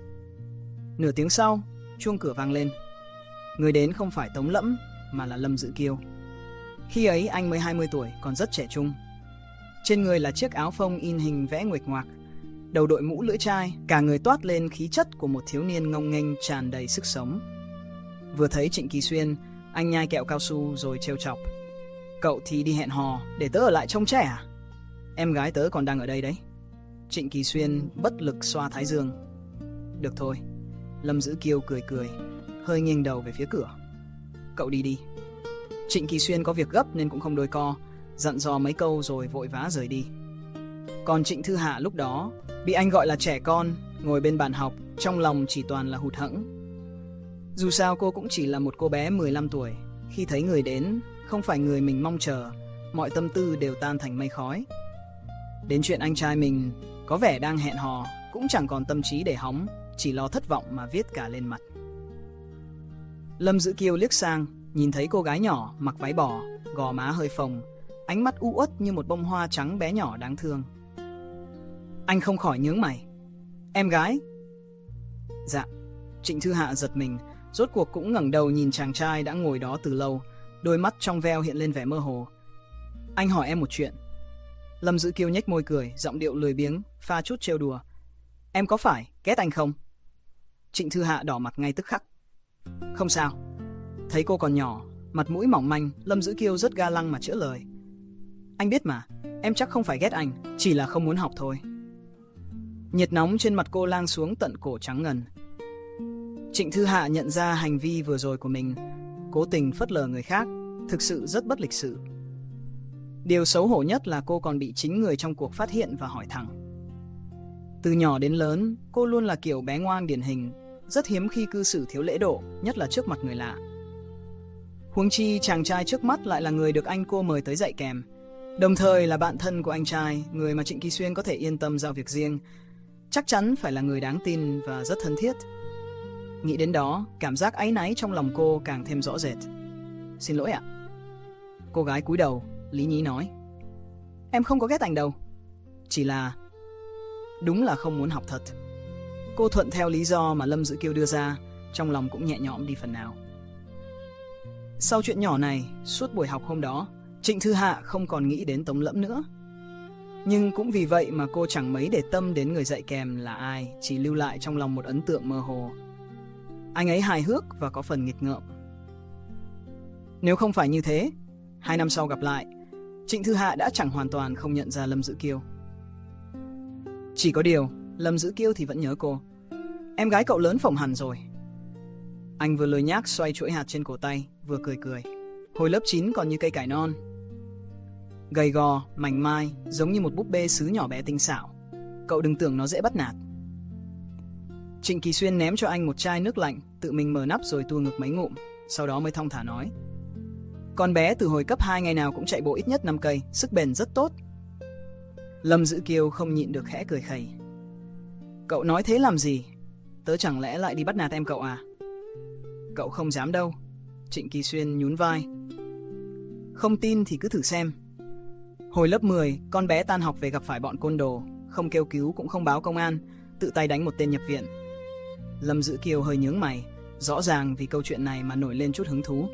Nửa tiếng sau, chuông cửa vang lên. Người đến không phải Tống Lẫm mà là Lâm Dữ Kiêu. Khi ấy anh mới hai mươi tuổi, còn rất trẻ trung. Trên người là chiếc áo phông in hình vẽ nguệch ngoạc, đầu đội mũ lưỡi chai, cả người toát lên khí chất của một thiếu niên ngông nghênh tràn đầy sức sống. Vừa thấy Trịnh Kỳ Xuyên, anh nhai kẹo cao su rồi trêu chọc. Cậu thì đi hẹn hò, để tớ ở lại trông trẻ à? Em gái tớ còn đang ở đây đấy. Trịnh Kỳ Xuyên bất lực xoa thái dương. Được thôi. Lâm Dữ Kiêu cười cười, hơi nghiêng đầu về phía cửa. Cậu đi đi. Trịnh Kỳ Xuyên có việc gấp nên cũng không đôi co, dặn dò mấy câu rồi vội vã rời đi. Còn Trịnh Thư Hạ lúc đó bị anh gọi là trẻ con, ngồi bên bàn học, trong lòng chỉ toàn là hụt hẫng. Dù sao cô cũng chỉ là một cô bé mười lăm tuổi, khi thấy người đến không phải người mình mong chờ, mọi tâm tư đều tan thành mây khói. Đến chuyện anh trai mình có vẻ đang hẹn hò, cũng chẳng còn tâm trí để hóng, chỉ lo thất vọng mà viết cả lên mặt. Lâm Dữ Kiêu liếc sang, nhìn thấy cô gái nhỏ mặc váy bò, gò má hơi phồng, ánh mắt u uất như một bông hoa trắng bé nhỏ đáng thương. Anh không khỏi nhướng mày. Em gái? Dạ. Trịnh Thư Hạ giật mình, rốt cuộc cũng ngẩng đầu nhìn chàng trai đã ngồi đó từ lâu, đôi mắt trong veo hiện lên vẻ mơ hồ. Anh hỏi em một chuyện. Lâm Dữ Kiêu nhếch môi cười, giọng điệu lười biếng, pha chút trêu đùa. Em có phải ghét anh không? Trịnh Thư Hạ đỏ mặt ngay tức khắc. Không sao. Thấy cô còn nhỏ, mặt mũi mỏng manh, Lâm Dữ Kiêu rất ga lăng mà chữa lời. Anh biết mà, em chắc không phải ghét anh, chỉ là không muốn học thôi. Nhiệt nóng trên mặt cô lang xuống tận cổ trắng ngần. Trịnh Thư Hạ nhận ra hành vi vừa rồi của mình, cố tình phớt lờ người khác, thực sự rất bất lịch sự. Điều xấu hổ nhất là cô còn bị chính người trong cuộc phát hiện và hỏi thẳng. Từ nhỏ đến lớn, cô luôn là kiểu bé ngoan điển hình, rất hiếm khi cư xử thiếu lễ độ, nhất là trước mặt người lạ. Huống chi chàng trai trước mắt lại là người được anh cô mời tới dạy kèm, đồng thời là bạn thân của anh trai, người mà Trịnh Kỳ Xuyên có thể yên tâm giao việc riêng, chắc chắn phải là người đáng tin và rất thân thiết. Nghĩ đến đó, cảm giác áy náy trong lòng cô càng thêm rõ rệt. Xin lỗi ạ. Cô gái cúi đầu, lý nhí nói. Em không có ghét anh đâu, chỉ là đúng là không muốn học thật. Cô thuận theo lý do mà Lâm Dữ Kiêu đưa ra, trong lòng cũng nhẹ nhõm đi phần nào. Sau chuyện nhỏ này, suốt buổi học hôm đó, Trịnh Thư Hạ không còn nghĩ đến Tống Lẫm nữa. Nhưng cũng vì vậy mà cô chẳng mấy để tâm đến người dạy kèm là ai, chỉ lưu lại trong lòng một ấn tượng mơ hồ. Anh ấy hài hước và có phần nghịch ngợm. Nếu không phải như thế, hai năm sau gặp lại, Trịnh Thư Hạ đã chẳng hoàn toàn không nhận ra Lâm Dữ Kiêu. Chỉ có điều, Lâm Dữ Kiêu thì vẫn nhớ cô. Em gái cậu lớn phỏng hẳn rồi. Anh vừa lười nhác xoay chuỗi hạt trên cổ tay, vừa cười cười. Hồi lớp chín còn như cây cải non. Gầy gò, mảnh mai, giống như một búp bê sứ nhỏ bé tinh xảo. Cậu đừng tưởng nó dễ bắt nạt. Trịnh Kỳ Xuyên ném cho anh một chai nước lạnh, tự mình mở nắp rồi tua ngực mấy ngụm, sau đó mới thong thả nói. Con bé từ hồi cấp hai ngày nào cũng chạy bộ ít nhất năm cây, sức bền rất tốt. Lâm Dữ Kiêu không nhịn được khẽ cười khẩy. Cậu nói thế làm gì? Tớ chẳng lẽ lại đi bắt nạt em cậu à? Cậu không dám đâu. Trịnh Kỳ Xuyên nhún vai. Không tin thì cứ thử xem. Hồi lớp mười, con bé tan học về gặp phải bọn côn đồ, không kêu cứu cũng không báo công an, tự tay đánh một tên nhập viện. Lâm Dữ Kiêu hơi nhướng mày, rõ ràng vì câu chuyện này mà nổi lên chút hứng thú.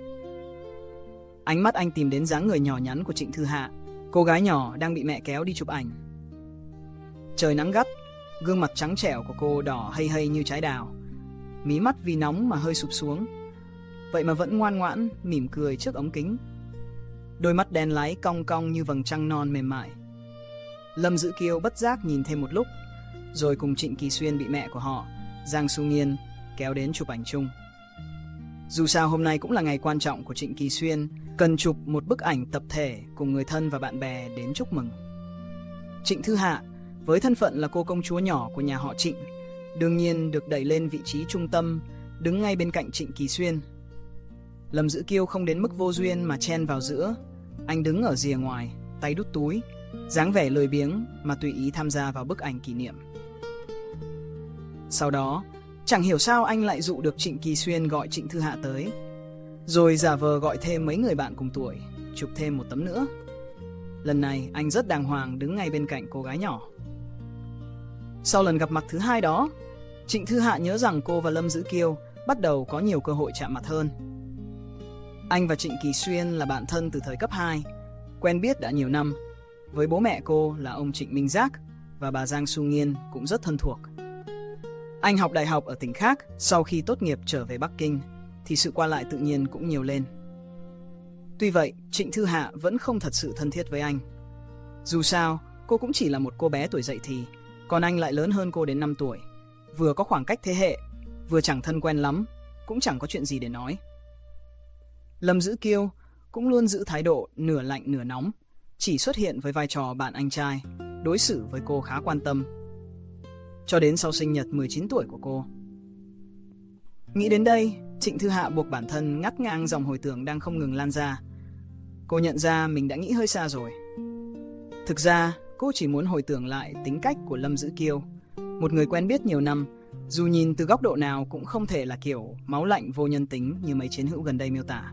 Ánh mắt anh tìm đến dáng người nhỏ nhắn của Trịnh Thư Hạ, cô gái nhỏ đang bị mẹ kéo đi chụp ảnh. Trời nắng gắt, gương mặt trắng trẻo của cô đỏ hây hây như trái đào, mí mắt vì nóng mà hơi sụp xuống, vậy mà vẫn ngoan ngoãn mỉm cười trước ống kính. Đôi mắt đen láy cong cong như vầng trăng non mềm mại. Lâm Dữ Kiêu bất giác nhìn thêm một lúc, rồi cùng Trịnh Kỳ Xuyên bị mẹ của họ, Giang Xu Nghiên, kéo đến chụp ảnh chung. Dù sao hôm nay cũng là ngày quan trọng của Trịnh Kỳ Xuyên, cần chụp một bức ảnh tập thể cùng người thân và bạn bè đến chúc mừng. Trịnh Thư Hạ, với thân phận là cô công chúa nhỏ của nhà họ Trịnh, đương nhiên được đẩy lên vị trí trung tâm, đứng ngay bên cạnh Trịnh Kỳ Xuyên. Lâm Dữ Kiêu không đến mức vô duyên mà chen vào giữa, anh đứng ở rìa ngoài, tay đút túi, dáng vẻ lười biếng mà tùy ý tham gia vào bức ảnh kỷ niệm. Sau đó, chẳng hiểu sao anh lại dụ được Trịnh Kỳ Xuyên gọi Trịnh Thư Hạ tới, rồi giả vờ gọi thêm mấy người bạn cùng tuổi, chụp thêm một tấm nữa. Lần này anh rất đàng hoàng đứng ngay bên cạnh cô gái nhỏ. Sau lần gặp mặt thứ hai đó, Trịnh Thư Hạ nhớ rằng cô và Lâm Dữ Kiêu bắt đầu có nhiều cơ hội chạm mặt hơn. Anh và Trịnh Kỳ Xuyên là bạn thân từ thời cấp hai, quen biết đã nhiều năm. Với bố mẹ cô là ông Trịnh Minh Giác và bà Giang Xu Nghiên cũng rất thân thuộc. Anh học đại học ở tỉnh khác, sau khi tốt nghiệp trở về Bắc Kinh thì sự qua lại tự nhiên cũng nhiều lên. Tuy vậy, Trịnh Thư Hạ vẫn không thật sự thân thiết với anh. Dù sao, cô cũng chỉ là một cô bé tuổi dậy thì, còn anh lại lớn hơn cô đến năm tuổi. Vừa có khoảng cách thế hệ, vừa chẳng thân quen lắm, cũng chẳng có chuyện gì để nói. Lâm Dữ Kiêu cũng luôn giữ thái độ nửa lạnh nửa nóng, chỉ xuất hiện với vai trò bạn anh trai, đối xử với cô khá quan tâm. Cho đến sau sinh nhật mười chín tuổi của cô. Nghĩ đến đây, Trịnh Thư Hạ buộc bản thân ngắt ngang dòng hồi tưởng đang không ngừng lan ra. Cô nhận ra mình đã nghĩ hơi xa rồi. Thực ra, cô chỉ muốn hồi tưởng lại tính cách của Lâm Dữ Kiêu, một người quen biết nhiều năm, dù nhìn từ góc độ nào cũng không thể là kiểu máu lạnh vô nhân tính như mấy chiến hữu gần đây miêu tả.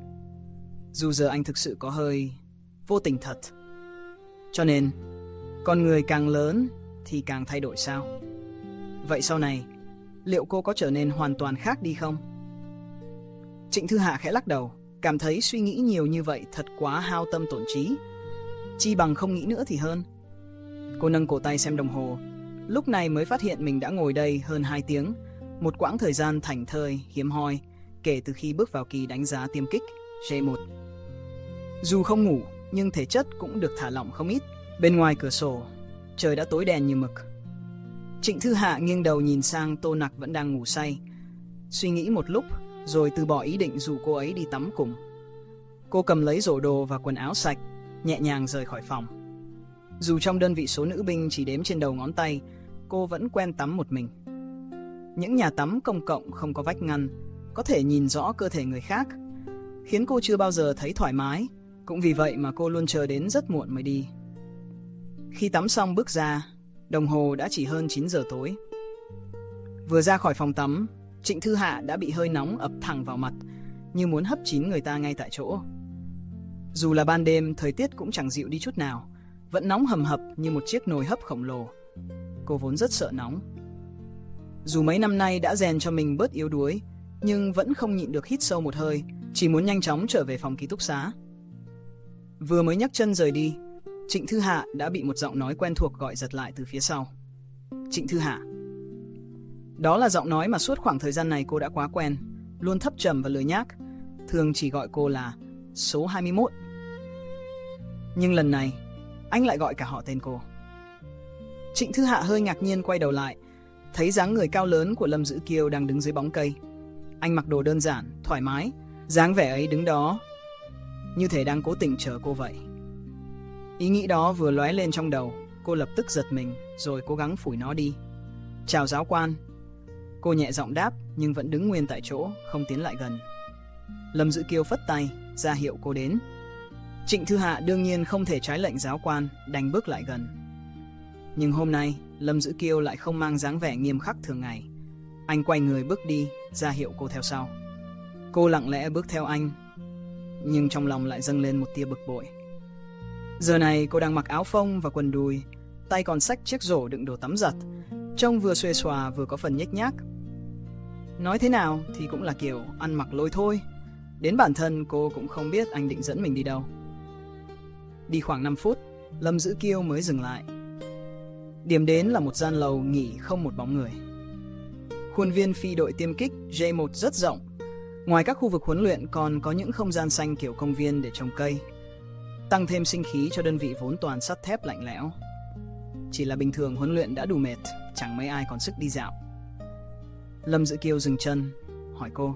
Dù giờ anh thực sự có hơi vô tình thật. Cho nên, con người càng lớn thì càng thay đổi sao? Vậy sau này, liệu cô có trở nên hoàn toàn khác đi không? Trịnh Thư Hạ khẽ lắc đầu, cảm thấy suy nghĩ nhiều như vậy thật quá hao tâm tổn trí. Chi bằng không nghĩ nữa thì hơn. Cô nâng cổ tay xem đồng hồ, lúc này mới phát hiện mình đã ngồi đây hơn hai tiếng, một quãng thời gian thảnh thơi, hiếm hoi, kể từ khi bước vào kỳ đánh giá tiêm kích J một. Dù không ngủ, nhưng thể chất cũng được thả lỏng không ít. Bên ngoài cửa sổ, trời đã tối đen như mực. Trịnh Thư Hạ nghiêng đầu nhìn sang Tô Nặc vẫn đang ngủ say, suy nghĩ một lúc, rồi từ bỏ ý định rủ cô ấy đi tắm cùng. Cô cầm lấy rổ đồ và quần áo sạch, nhẹ nhàng rời khỏi phòng. Dù trong đơn vị số nữ binh chỉ đếm trên đầu ngón tay, cô vẫn quen tắm một mình. Những nhà tắm công cộng không có vách ngăn, có thể nhìn rõ cơ thể người khác, khiến cô chưa bao giờ thấy thoải mái. Cũng vì vậy mà cô luôn chờ đến rất muộn mới đi. Khi tắm xong bước ra, đồng hồ đã chỉ hơn chín giờ tối. Vừa ra khỏi phòng tắm, Trịnh Thư Hạ đã bị hơi nóng ập thẳng vào mặt, như muốn hấp chín người ta ngay tại chỗ. Dù là ban đêm, thời tiết cũng chẳng dịu đi chút nào, vẫn nóng hầm hập như một chiếc nồi hấp khổng lồ. Cô vốn rất sợ nóng. Dù mấy năm nay đã rèn cho mình bớt yếu đuối, nhưng vẫn không nhịn được hít sâu một hơi, chỉ muốn nhanh chóng trở về phòng ký túc xá. Vừa mới nhấc chân rời đi, Trịnh Thư Hạ đã bị một giọng nói quen thuộc gọi giật lại từ phía sau. Trịnh Thư Hạ. Đó là giọng nói mà suốt khoảng thời gian này cô đã quá quen, luôn thấp trầm và lười nhác, thường chỉ gọi cô là số hai mươi mốt. Nhưng lần này, anh lại gọi cả họ tên cô. Trịnh Thư Hạ hơi ngạc nhiên quay đầu lại, thấy dáng người cao lớn của Lâm Dữ Kiêu đang đứng dưới bóng cây. Anh mặc đồ đơn giản, thoải mái, dáng vẻ ấy đứng đó như thể đang cố tình chờ cô vậy. Ý nghĩ đó vừa lóe lên trong đầu, cô lập tức giật mình rồi cố gắng phủi nó đi. Chào giáo quan. Cô nhẹ giọng đáp nhưng vẫn đứng nguyên tại chỗ, không tiến lại gần. Lâm Dữ Kiêu phất tay, ra hiệu cô đến. Trịnh Thư Hạ đương nhiên không thể trái lệnh giáo quan, đành bước lại gần. Nhưng hôm nay, Lâm Dữ Kiêu lại không mang dáng vẻ nghiêm khắc thường ngày. Anh quay người bước đi, ra hiệu cô theo sau. Cô lặng lẽ bước theo anh, nhưng trong lòng lại dâng lên một tia bực bội. Giờ này cô đang mặc áo phông và quần đùi, tay còn xách chiếc rổ đựng đồ tắm giặt, trông vừa xuề xòa vừa có phần nhếch nhác. Nói thế nào thì cũng là kiểu ăn mặc lôi thôi. Đến bản thân cô cũng không biết anh định dẫn mình đi đâu. Đi khoảng năm phút, Lâm Dữ Kiêu mới dừng lại. Điểm đến là một gian lầu nghỉ không một bóng người. Khuôn viên phi đội tiêm kích J một rất rộng. Ngoài các khu vực huấn luyện còn có những không gian xanh kiểu công viên để trồng cây, tăng thêm sinh khí cho đơn vị vốn toàn sắt thép lạnh lẽo. Chỉ là bình thường huấn luyện đã đủ mệt, chẳng mấy ai còn sức đi dạo. Lâm Dữ Kiêu dừng chân, hỏi cô: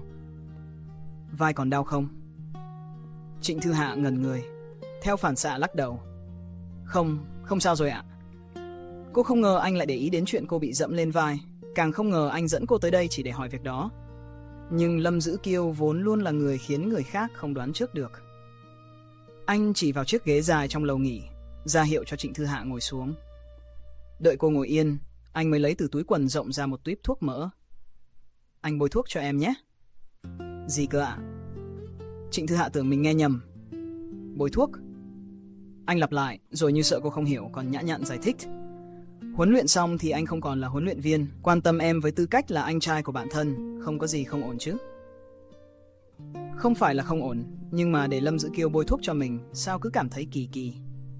Vai còn đau không? Trịnh Thư Hạ ngẩn người, theo phản xạ lắc đầu. Không, không sao rồi ạ. Cô không ngờ anh lại để ý đến chuyện cô bị dẫm lên vai, càng không ngờ anh dẫn cô tới đây chỉ để hỏi việc đó. Nhưng Lâm Dữ Kiêu vốn luôn là người khiến người khác không đoán trước được. Anh chỉ vào chiếc ghế dài trong lầu nghỉ, ra hiệu cho Trịnh Thư Hạ ngồi xuống. Đợi cô ngồi yên, anh mới lấy từ túi quần rộng ra một tuýp thuốc mỡ. Anh bôi thuốc cho em nhé. Gì cơ ạ? Trịnh Thư Hạ tưởng mình nghe nhầm. Bôi thuốc? Anh lặp lại, rồi như sợ cô không hiểu còn nhã nhặn giải thích. Huấn luyện xong thì anh không còn là huấn luyện viên, quan tâm em với tư cách là anh trai của bạn thân, không có gì không ổn chứ? Không phải là không ổn, nhưng mà để Lâm Dữ Kiêu bôi thuốc cho mình, sao cứ cảm thấy kỳ kỳ.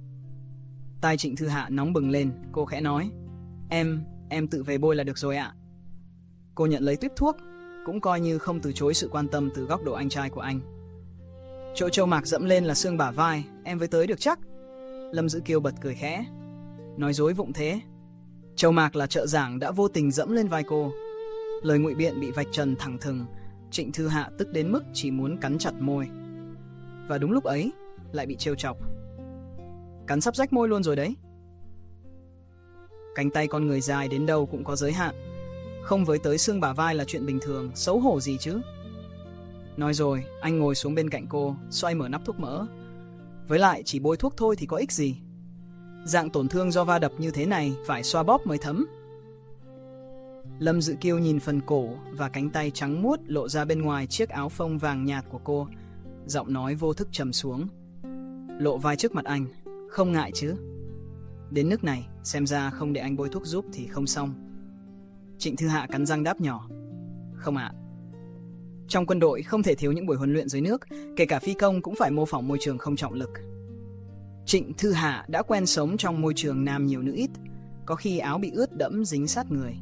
Tai Trịnh Thư Hạ nóng bừng lên, cô khẽ nói: Em, em tự về bôi là được rồi ạ. Cô nhận lấy tuýp thuốc, cũng coi như không từ chối sự quan tâm từ góc độ anh trai của anh. Chỗ Châu Mạc dẫm lên là xương bả vai, em với tới được chắc? Lâm Dữ Kiêu bật cười khẽ. Nói dối vụng thế. Châu Mạc là trợ giảng đã vô tình dẫm lên vai cô. Lời ngụy biện bị vạch trần thẳng thừng, Trịnh Thư Hạ tức đến mức chỉ muốn cắn chặt môi. Và đúng lúc ấy, lại bị trêu chọc. Cắn sắp rách môi luôn rồi đấy. Cánh tay con người dài đến đâu cũng có giới hạn, không với tới xương bả vai là chuyện bình thường, xấu hổ gì chứ. Nói rồi, anh ngồi xuống bên cạnh cô, xoay mở nắp thuốc mỡ. Với lại chỉ bôi thuốc thôi thì có ích gì. Dạng tổn thương do va đập như thế này phải xoa bóp mới thấm. Lâm Dữ Kiêu nhìn phần cổ và cánh tay trắng muốt lộ ra bên ngoài chiếc áo phông vàng nhạt của cô, giọng nói vô thức trầm xuống. Lộ vai trước mặt anh, không ngại chứ? Đến nước này, xem ra không để anh bôi thuốc giúp thì không xong. Trịnh Thư Hạ cắn răng đáp nhỏ: Không ạ. Trong quân đội không thể thiếu những buổi huấn luyện dưới nước, kể cả phi công cũng phải mô phỏng môi trường không trọng lực. Trịnh Thư Hạ đã quen sống trong môi trường nam nhiều nữ ít, có khi áo bị ướt đẫm dính sát người.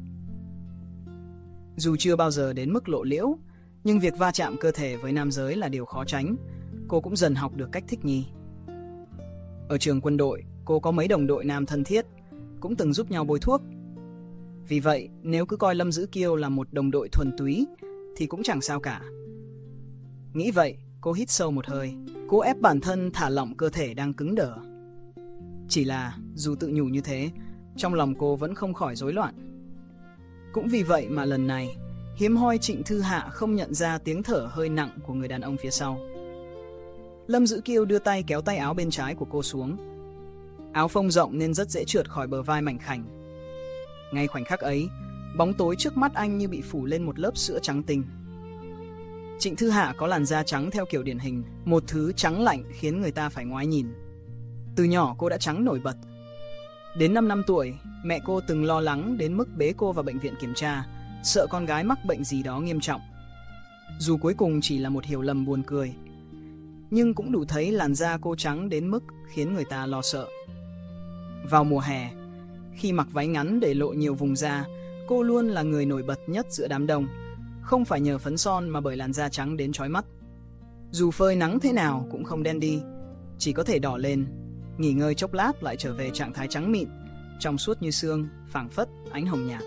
Dù chưa bao giờ đến mức lộ liễu, nhưng việc va chạm cơ thể với nam giới là điều khó tránh. Cô cũng dần học được cách thích nghi. Ở trường quân đội, cô có mấy đồng đội nam thân thiết, cũng từng giúp nhau bôi thuốc. Vì vậy, nếu cứ coi Lâm Dữ Kiêu là một đồng đội thuần túy thì cũng chẳng sao cả. Nghĩ vậy, cô hít sâu một hơi, cố ép bản thân thả lỏng cơ thể đang cứng đờ. Chỉ là, dù tự nhủ như thế, trong lòng cô vẫn không khỏi rối loạn. Cũng vì vậy mà lần này, hiếm hoi Trịnh Thư Hạ không nhận ra tiếng thở hơi nặng của người đàn ông phía sau. Lâm Dữ Kiêu đưa tay kéo tay áo bên trái của cô xuống. Áo phông rộng nên rất dễ trượt khỏi bờ vai mảnh khảnh. Ngay khoảnh khắc ấy, bóng tối trước mắt anh như bị phủ lên một lớp sữa trắng tinh. Trịnh Thư Hạ có làn da trắng theo kiểu điển hình, một thứ trắng lạnh khiến người ta phải ngoái nhìn. Từ nhỏ cô đã trắng nổi bật. Đến năm năm tuổi, mẹ cô từng lo lắng đến mức bế cô vào bệnh viện kiểm tra, sợ con gái mắc bệnh gì đó nghiêm trọng. Dù cuối cùng chỉ là một hiểu lầm buồn cười, nhưng cũng đủ thấy làn da cô trắng đến mức khiến người ta lo sợ. Vào mùa hè, khi mặc váy ngắn để lộ nhiều vùng da, cô luôn là người nổi bật nhất giữa đám đông, không phải nhờ phấn son mà bởi làn da trắng đến chói mắt. Dù phơi nắng thế nào cũng không đen đi, chỉ có thể đỏ lên, nghỉ ngơi chốc lát lại trở về trạng thái trắng mịn, trong suốt như sương, phảng phất ánh hồng nhạt.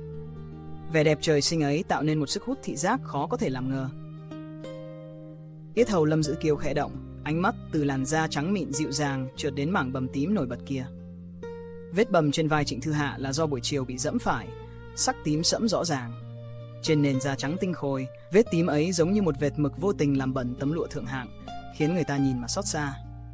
Vẻ đẹp trời sinh ấy tạo nên một sức hút thị giác khó có thể làm ngờ. Yết hầu Lâm Dữ Kiêu khẽ động, ánh mắt từ làn da trắng mịn dịu dàng trượt đến mảng bầm tím nổi bật kia. Vết bầm trên vai Trịnh Thư Hạ là do buổi chiều bị dẫm phải, sắc tím sẫm rõ ràng. Trên nền da trắng tinh khôi, vết tím ấy giống như một vệt mực vô tình làm bẩn tấm lụa thượng hạng, khiến người ta nhìn mà xót xa.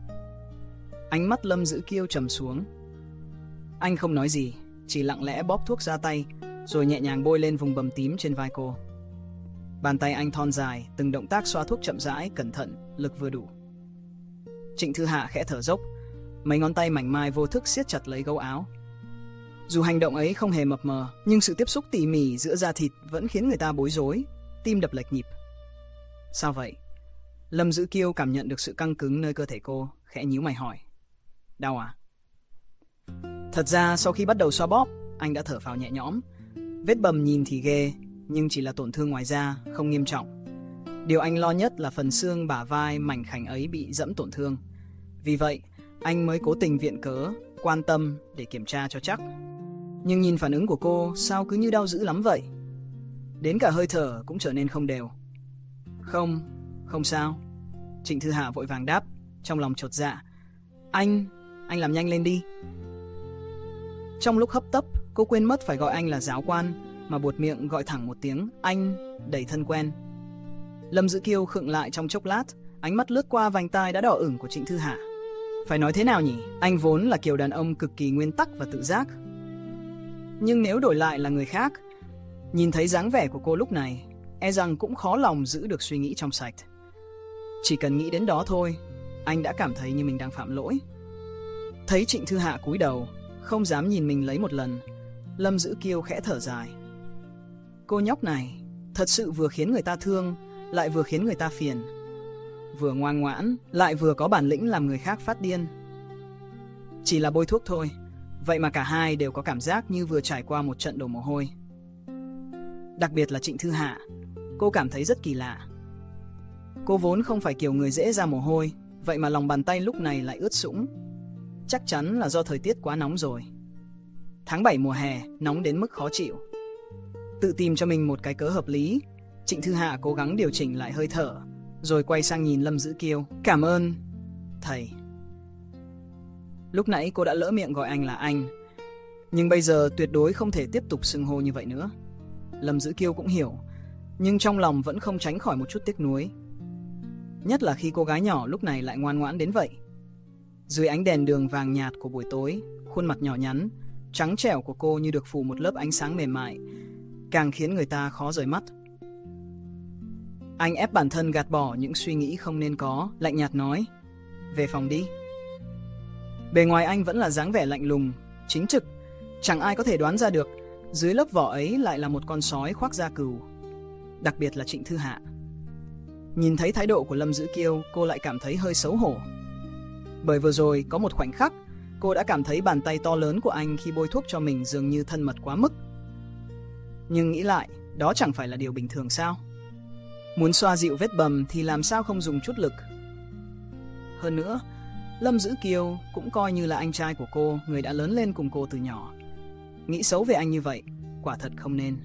Ánh mắt Lâm Dữ Kiêu trầm xuống. Anh không nói gì, chỉ lặng lẽ bóp thuốc ra tay, rồi nhẹ nhàng bôi lên vùng bầm tím trên vai cô. Bàn tay anh thon dài, từng động tác xoa thuốc chậm rãi, cẩn thận, lực vừa đủ. Trịnh Thư Hạ khẽ thở dốc, mấy ngón tay mảnh mai vô thức siết chặt lấy gấu áo. Dù hành động ấy không hề mập mờ, nhưng sự tiếp xúc tỉ mỉ giữa da thịt vẫn khiến người ta bối rối, tim đập lệch nhịp. Sao vậy? Lâm Dữ Kiêu cảm nhận được sự căng cứng nơi cơ thể cô, khẽ nhíu mày hỏi. Đau à? Thật ra sau khi bắt đầu xoa bóp, anh đã thở phào nhẹ nhõm. Vết bầm nhìn thì ghê, nhưng chỉ là tổn thương ngoài da, không nghiêm trọng. Điều anh lo nhất là phần xương bả vai mảnh khảnh ấy bị dẫm tổn thương. Vì vậy, anh mới cố tình viện cớ, quan tâm để kiểm tra cho chắc. Nhưng nhìn phản ứng của cô, sao cứ như đau dữ lắm vậy? Đến cả hơi thở cũng trở nên không đều. Không, không sao. Trịnh Thư Hạ vội vàng đáp, trong lòng chột dạ. Anh, anh làm nhanh lên đi. Trong lúc hấp tấp, cô quên mất phải gọi anh là giáo quan, mà buột miệng gọi thẳng một tiếng anh đầy thân quen. Lâm Dữ Kiêu khựng lại trong chốc lát, ánh mắt lướt qua vành tai đã đỏ ửng của Trịnh Thư Hạ. Phải nói thế nào nhỉ? Anh vốn là kiểu đàn ông cực kỳ nguyên tắc và tự giác. Nhưng nếu đổi lại là người khác, nhìn thấy dáng vẻ của cô lúc này, e rằng cũng khó lòng giữ được suy nghĩ trong sạch. Chỉ cần nghĩ đến đó thôi, anh đã cảm thấy như mình đang phạm lỗi. Thấy Trịnh Thư Hạ cúi đầu, không dám nhìn mình lấy một lần, Lâm Dữ Kiêu khẽ thở dài. Cô nhóc này thật sự vừa khiến người ta thương, lại vừa khiến người ta phiền. Vừa ngoan ngoãn, lại vừa có bản lĩnh làm người khác phát điên. Chỉ là bôi thuốc thôi, vậy mà cả hai đều có cảm giác như vừa trải qua một trận đổ mồ hôi. Đặc biệt là Trịnh Thư Hạ, cô cảm thấy rất kỳ lạ. Cô vốn không phải kiểu người dễ ra mồ hôi, vậy mà lòng bàn tay lúc này lại ướt sũng. Chắc chắn là do thời tiết quá nóng rồi. Tháng bảy mùa hè, nóng đến mức khó chịu. Tự tìm cho mình một cái cớ hợp lý, Trịnh Thư Hạ cố gắng điều chỉnh lại hơi thở, rồi quay sang nhìn Lâm Dữ Kiêu. Cảm ơn, thầy. Lúc nãy cô đã lỡ miệng gọi anh là anh, nhưng bây giờ tuyệt đối không thể tiếp tục xưng hô như vậy nữa. Lâm Dữ Kiêu cũng hiểu, nhưng trong lòng vẫn không tránh khỏi một chút tiếc nuối. Nhất là khi cô gái nhỏ lúc này lại ngoan ngoãn đến vậy. Dưới ánh đèn đường vàng nhạt của buổi tối, khuôn mặt nhỏ nhắn, trắng trẻo của cô như được phủ một lớp ánh sáng mềm mại, càng khiến người ta khó rời mắt. Anh ép bản thân gạt bỏ những suy nghĩ không nên có, lạnh nhạt nói, về phòng đi. Bề ngoài anh vẫn là dáng vẻ lạnh lùng, chính trực, chẳng ai có thể đoán ra được dưới lớp vỏ ấy lại là một con sói khoác da cừu. Đặc biệt là Trịnh Thư Hạ. Nhìn thấy thái độ của Lâm Dữ Kiêu, cô lại cảm thấy hơi xấu hổ. Bởi vừa rồi có một khoảnh khắc, cô đã cảm thấy bàn tay to lớn của anh khi bôi thuốc cho mình dường như thân mật quá mức. Nhưng nghĩ lại, đó chẳng phải là điều bình thường sao? Muốn xoa dịu vết bầm thì làm sao không dùng chút lực? Hơn nữa, Lâm Dữ Kiêu cũng coi như là anh trai của cô, người đã lớn lên cùng cô từ nhỏ. Nghĩ xấu về anh như vậy, quả thật không nên.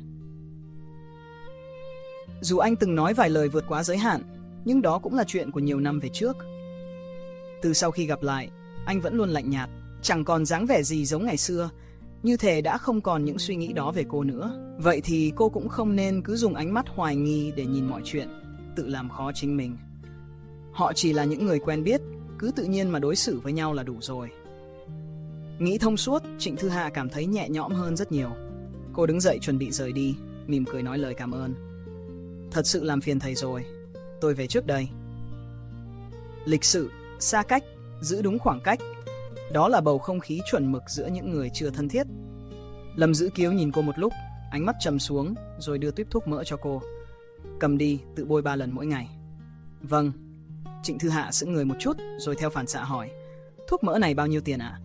Dù anh từng nói vài lời vượt quá giới hạn, nhưng đó cũng là chuyện của nhiều năm về trước. Từ sau khi gặp lại, anh vẫn luôn lạnh nhạt, chẳng còn dáng vẻ gì giống ngày xưa, như thể đã không còn những suy nghĩ đó về cô nữa. Vậy thì cô cũng không nên cứ dùng ánh mắt hoài nghi để nhìn mọi chuyện, tự làm khó chính mình. Họ chỉ là những người quen biết, cứ tự nhiên mà đối xử với nhau là đủ rồi. Nghĩ thông suốt, Trịnh Thư Hạ cảm thấy nhẹ nhõm hơn rất nhiều. Cô đứng dậy chuẩn bị rời đi, mỉm cười nói lời cảm ơn. Thật sự làm phiền thầy rồi, tôi về trước đây. Lịch sự, xa cách, giữ đúng khoảng cách, đó là bầu không khí chuẩn mực giữa những người chưa thân thiết. Lâm Dữ Kiêu nhìn cô một lúc, ánh mắt trầm xuống, rồi đưa tuýp thuốc mỡ cho cô. Cầm đi, tự bôi ba lần mỗi ngày. Vâng. Trịnh Thư Hạ sững người một chút rồi theo phản xạ hỏi, thuốc mỡ này bao nhiêu tiền ạ? À?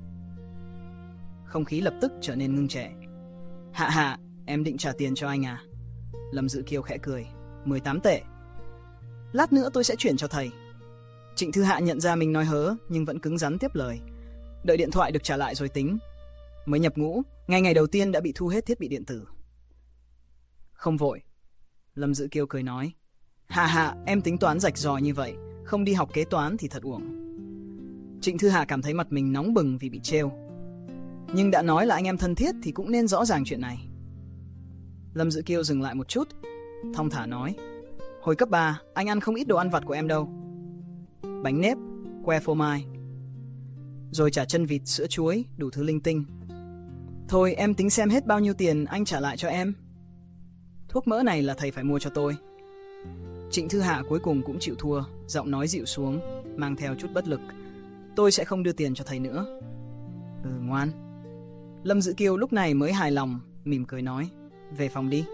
Không khí lập tức trở nên ngưng trệ. Hạ hạ, em định trả tiền cho anh à? Lâm Dữ Kiêu khẽ cười, mười tám tệ. Lát nữa tôi sẽ chuyển cho thầy. Trịnh Thư Hạ nhận ra mình nói hớ nhưng vẫn cứng rắn tiếp lời. Đợi điện thoại được trả lại rồi tính. Mới nhập ngũ, ngày ngày đầu tiên đã bị thu hết thiết bị điện tử. Không vội. Lâm Dữ Kiêu cười nói, hạ hạ, em tính toán rạch ròi như vậy, không đi học kế toán thì thật uổng. Trịnh Thư Hạ cảm thấy mặt mình nóng bừng vì bị trêu. Nhưng đã nói là anh em thân thiết thì cũng nên rõ ràng chuyện này. Lâm Dữ Kiêu dừng lại một chút, thong thả nói, hồi cấp ba, anh ăn không ít đồ ăn vặt của em đâu. Bánh nếp, que phô mai, rồi chả chân vịt, sữa chuối, đủ thứ linh tinh. Thôi em tính xem hết bao nhiêu tiền anh trả lại cho em. Thuốc mỡ này là thầy phải mua cho tôi. Trịnh Thư Hạ cuối cùng cũng chịu thua, giọng nói dịu xuống, mang theo chút bất lực. Tôi sẽ không đưa tiền cho thầy nữa. Ừ, ngoan. Lâm Dữ Kiêu lúc này mới hài lòng, mỉm cười nói, về phòng đi.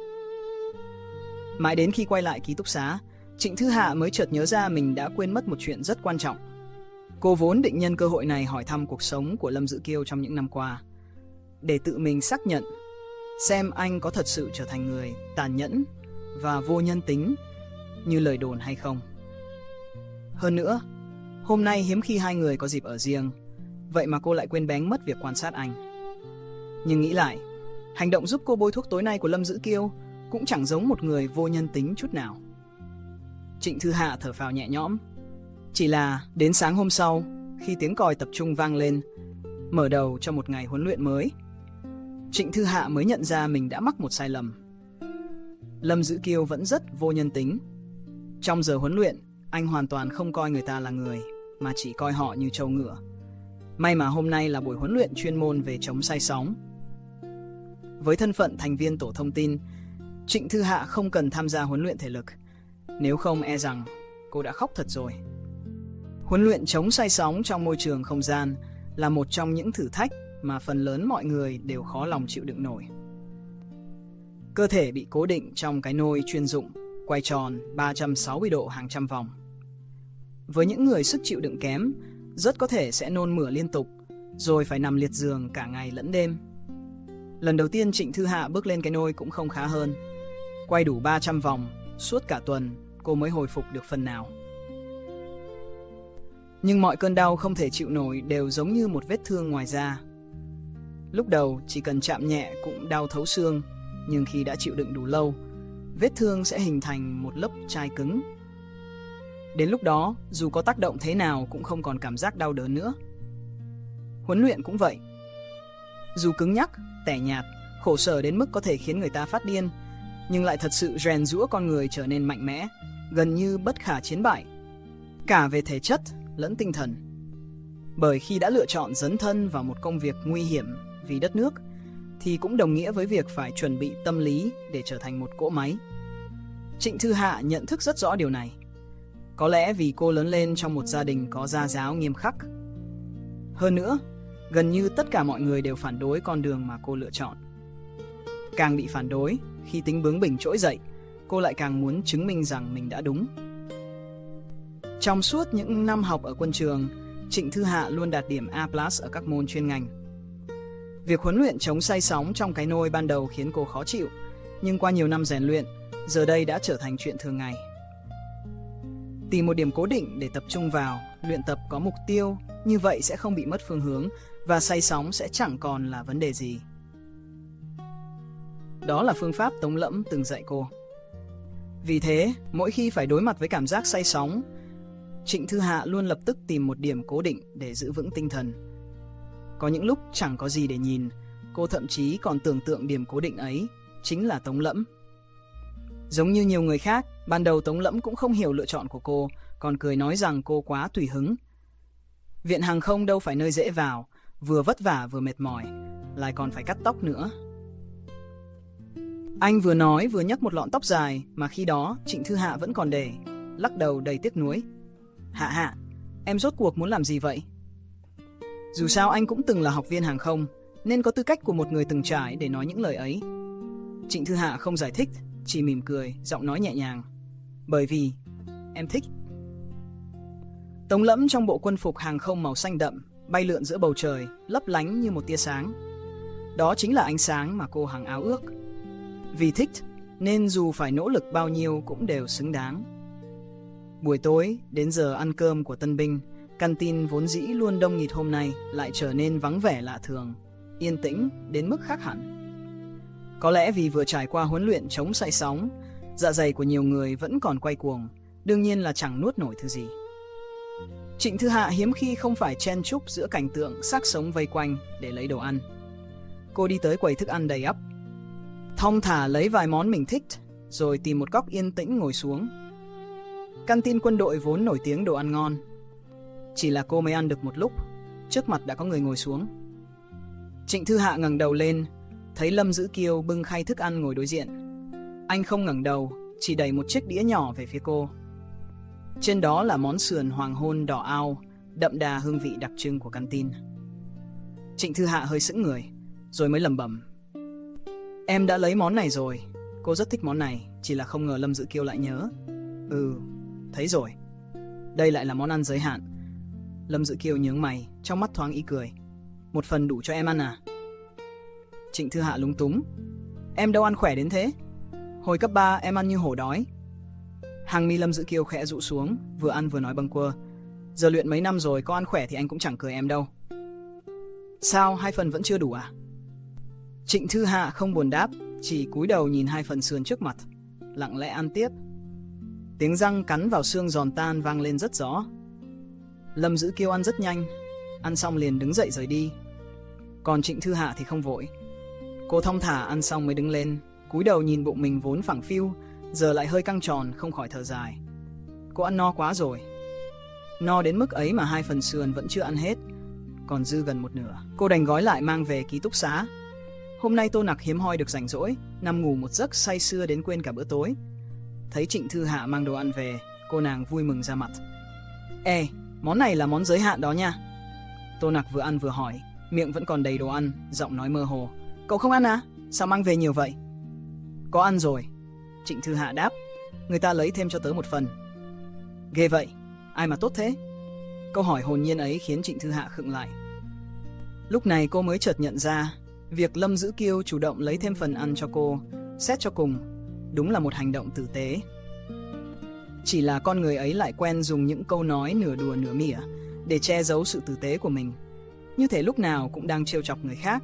Mãi đến khi quay lại ký túc xá, Trịnh Thư Hạ mới chợt nhớ ra mình đã quên mất một chuyện rất quan trọng. Cô vốn định nhân cơ hội này hỏi thăm cuộc sống của Lâm Dữ Kiêu trong những năm qua, để tự mình xác nhận xem anh có thật sự trở thành người tàn nhẫn và vô nhân tính như lời đồn hay không. Hơn nữa, hôm nay hiếm khi hai người có dịp ở riêng, vậy mà cô lại quên bén mất việc quan sát anh. Nhưng nghĩ lại, hành động giúp cô bôi thuốc tối nay của Lâm Dữ Kiêu cũng chẳng giống một người vô nhân tính chút nào. Trịnh Thư Hạ thở phào nhẹ nhõm. Chỉ là đến sáng hôm sau, khi tiếng còi tập trung vang lên, mở đầu cho một ngày huấn luyện mới, Trịnh Thư Hạ mới nhận ra mình đã mắc một sai lầm. Lâm Dữ Kiêu vẫn rất vô nhân tính. Trong giờ huấn luyện, anh hoàn toàn không coi người ta là người, mà chỉ coi họ như trâu ngựa. May mà hôm nay là buổi huấn luyện chuyên môn về chống say sóng. Với thân phận thành viên tổ thông tin, Trịnh Thư Hạ không cần tham gia huấn luyện thể lực. Nếu không e rằng cô đã khóc thật rồi. Huấn luyện chống say sóng trong môi trường không gian là một trong những thử thách mà phần lớn mọi người đều khó lòng chịu đựng nổi. Cơ thể bị cố định trong cái nôi chuyên dụng, quay tròn ba trăm sáu mươi độ hàng trăm vòng. Với những người sức chịu đựng kém, rất có thể sẽ nôn mửa liên tục, rồi phải nằm liệt giường cả ngày lẫn đêm. Lần đầu tiên Trịnh Thư Hạ bước lên cái nôi cũng không khá hơn. Quay đủ ba trăm vòng, suốt cả tuần, cô mới hồi phục được phần nào. Nhưng mọi cơn đau không thể chịu nổi đều giống như một vết thương ngoài da. Lúc đầu chỉ cần chạm nhẹ cũng đau thấu xương, nhưng khi đã chịu đựng đủ lâu, vết thương sẽ hình thành một lớp chai cứng. Đến lúc đó, dù có tác động thế nào cũng không còn cảm giác đau đớn nữa. Huấn luyện cũng vậy. Dù cứng nhắc, tẻ nhạt, khổ sở đến mức có thể khiến người ta phát điên, nhưng lại thật sự rèn giũa con người trở nên mạnh mẽ, gần như bất khả chiến bại, cả về thể chất lẫn tinh thần. Bởi khi đã lựa chọn dấn thân vào một công việc nguy hiểm vì đất nước, thì cũng đồng nghĩa với việc phải chuẩn bị tâm lý để trở thành một cỗ máy. Trịnh Thư Hạ nhận thức rất rõ điều này. Có lẽ vì cô lớn lên trong một gia đình có gia giáo nghiêm khắc. Hơn nữa, gần như tất cả mọi người đều phản đối con đường mà cô lựa chọn. Càng bị phản đối, khi tính bướng bỉnh trỗi dậy, cô lại càng muốn chứng minh rằng mình đã đúng. Trong suốt những năm học ở quân trường, Trịnh Thư Hạ luôn đạt điểm A plus ở các môn chuyên ngành. Việc huấn luyện chống say sóng trong cái nôi ban đầu khiến cô khó chịu, nhưng qua nhiều năm rèn luyện, giờ đây đã trở thành chuyện thường ngày. Tìm một điểm cố định để tập trung vào, luyện tập có mục tiêu, như vậy sẽ không bị mất phương hướng và say sóng sẽ chẳng còn là vấn đề gì. Đó là phương pháp Tống Lẫm từng dạy cô. Vì thế, mỗi khi phải đối mặt với cảm giác say sóng, Trịnh Thư Hạ luôn lập tức tìm một điểm cố định để giữ vững tinh thần. Có những lúc chẳng có gì để nhìn, cô thậm chí còn tưởng tượng điểm cố định ấy chính là Tống Lẫm. Giống như nhiều người khác, ban đầu Tống Lẫm cũng không hiểu lựa chọn của cô, còn cười nói rằng cô quá tùy hứng. Viện hàng không đâu phải nơi dễ vào, vừa vất vả vừa mệt mỏi, lại còn phải cắt tóc nữa. Anh vừa nói vừa nhấc một lọn tóc dài mà khi đó Trịnh Thư Hạ vẫn còn để, lắc đầu đầy tiếc nuối. Hạ Hạ, em rốt cuộc muốn làm gì vậy? Dù sao anh cũng từng là học viên hàng không, nên có tư cách của một người từng trải để nói những lời ấy. Trịnh Thư Hạ không giải thích, chỉ mỉm cười, giọng nói nhẹ nhàng. Bởi vì em thích. Tống Lẫm trong bộ quân phục hàng không màu xanh đậm, bay lượn giữa bầu trời, lấp lánh như một tia sáng. Đó chính là ánh sáng mà cô hằng ao ước. Vì thích, nên dù phải nỗ lực bao nhiêu cũng đều xứng đáng. Buổi tối, đến giờ ăn cơm của tân binh, canteen vốn dĩ luôn đông nghịt hôm nay lại trở nên vắng vẻ lạ thường, yên tĩnh đến mức khác hẳn. Có lẽ vì vừa trải qua huấn luyện chống say sóng, dạ dày của nhiều người vẫn còn quay cuồng, đương nhiên là chẳng nuốt nổi thứ gì. Trịnh Thư Hạ hiếm khi không phải chen chúc giữa cảnh tượng xác sống vây quanh để lấy đồ ăn. Cô đi tới quầy thức ăn đầy ắp, thong thả lấy vài món mình thích, rồi tìm một góc yên tĩnh ngồi xuống. Canteen quân đội vốn nổi tiếng đồ ăn ngon. Chỉ là cô mới ăn được một lúc, trước mặt đã có người ngồi xuống. Trịnh Thư Hạ ngẩng đầu lên, thấy Lâm Dữ Kiêu bưng khay thức ăn ngồi đối diện. Anh không ngẩng đầu, chỉ đẩy một chiếc đĩa nhỏ về phía cô. Trên đó là món sườn hoàng hôn đỏ ao, đậm đà hương vị đặc trưng của canteen. Trịnh Thư Hạ hơi sững người, rồi mới lẩm bẩm: Em đã lấy món này rồi, cô rất thích món này, chỉ là không ngờ Lâm Dữ Kiêu lại nhớ. Ừ, thấy rồi. Đây lại là món ăn giới hạn. Lâm Dữ Kiêu nhướng mày, trong mắt thoáng ý cười. Một phần đủ cho em ăn à? Trịnh Thư Hạ lúng túng. Em đâu ăn khỏe đến thế. Hồi cấp ba em ăn như hổ đói. Hàng mi Lâm Dữ Kiêu khẽ rụ xuống, vừa ăn vừa nói bâng quơ. Giờ luyện mấy năm rồi, có ăn khỏe thì anh cũng chẳng cười em đâu. Sao, hai phần vẫn chưa đủ à? Trịnh Thư Hạ không buồn đáp, chỉ cúi đầu nhìn hai phần sườn trước mặt, lặng lẽ ăn tiếp. Tiếng răng cắn vào xương giòn tan vang lên rất rõ. Lâm Dữ Kiêu ăn rất nhanh, ăn xong liền đứng dậy rời đi. Còn Trịnh Thư Hạ thì không vội. Cô thong thả ăn xong mới đứng lên, cúi đầu nhìn bụng mình vốn phẳng phiu, giờ lại hơi căng tròn, không khỏi thở dài. Cô ăn no quá rồi. No đến mức ấy mà hai phần sườn vẫn chưa ăn hết, còn dư gần một nửa. Cô đành gói lại mang về ký túc xá. Hôm nay Tô Nặc hiếm hoi được rảnh rỗi, nằm ngủ một giấc say sưa đến quên cả bữa tối. Thấy Trịnh Thư Hạ mang đồ ăn về, cô nàng vui mừng ra mặt. Ê, món này là món giới hạn đó nha. Tô Nặc vừa ăn vừa hỏi, miệng vẫn còn đầy đồ ăn, giọng nói mơ hồ. Cậu không ăn à? Sao mang về nhiều vậy? Có ăn rồi. Trịnh Thư Hạ đáp. Người ta lấy thêm cho tớ một phần. Ghê vậy, ai mà tốt thế? Câu hỏi hồn nhiên ấy khiến Trịnh Thư Hạ khựng lại. Lúc này cô mới chợt nhận ra, việc Lâm Dữ Kiêu chủ động lấy thêm phần ăn cho cô, xét cho cùng, đúng là một hành động tử tế. Chỉ là con người ấy lại quen dùng những câu nói nửa đùa nửa mỉa để che giấu sự tử tế của mình, như thể lúc nào cũng đang trêu chọc người khác.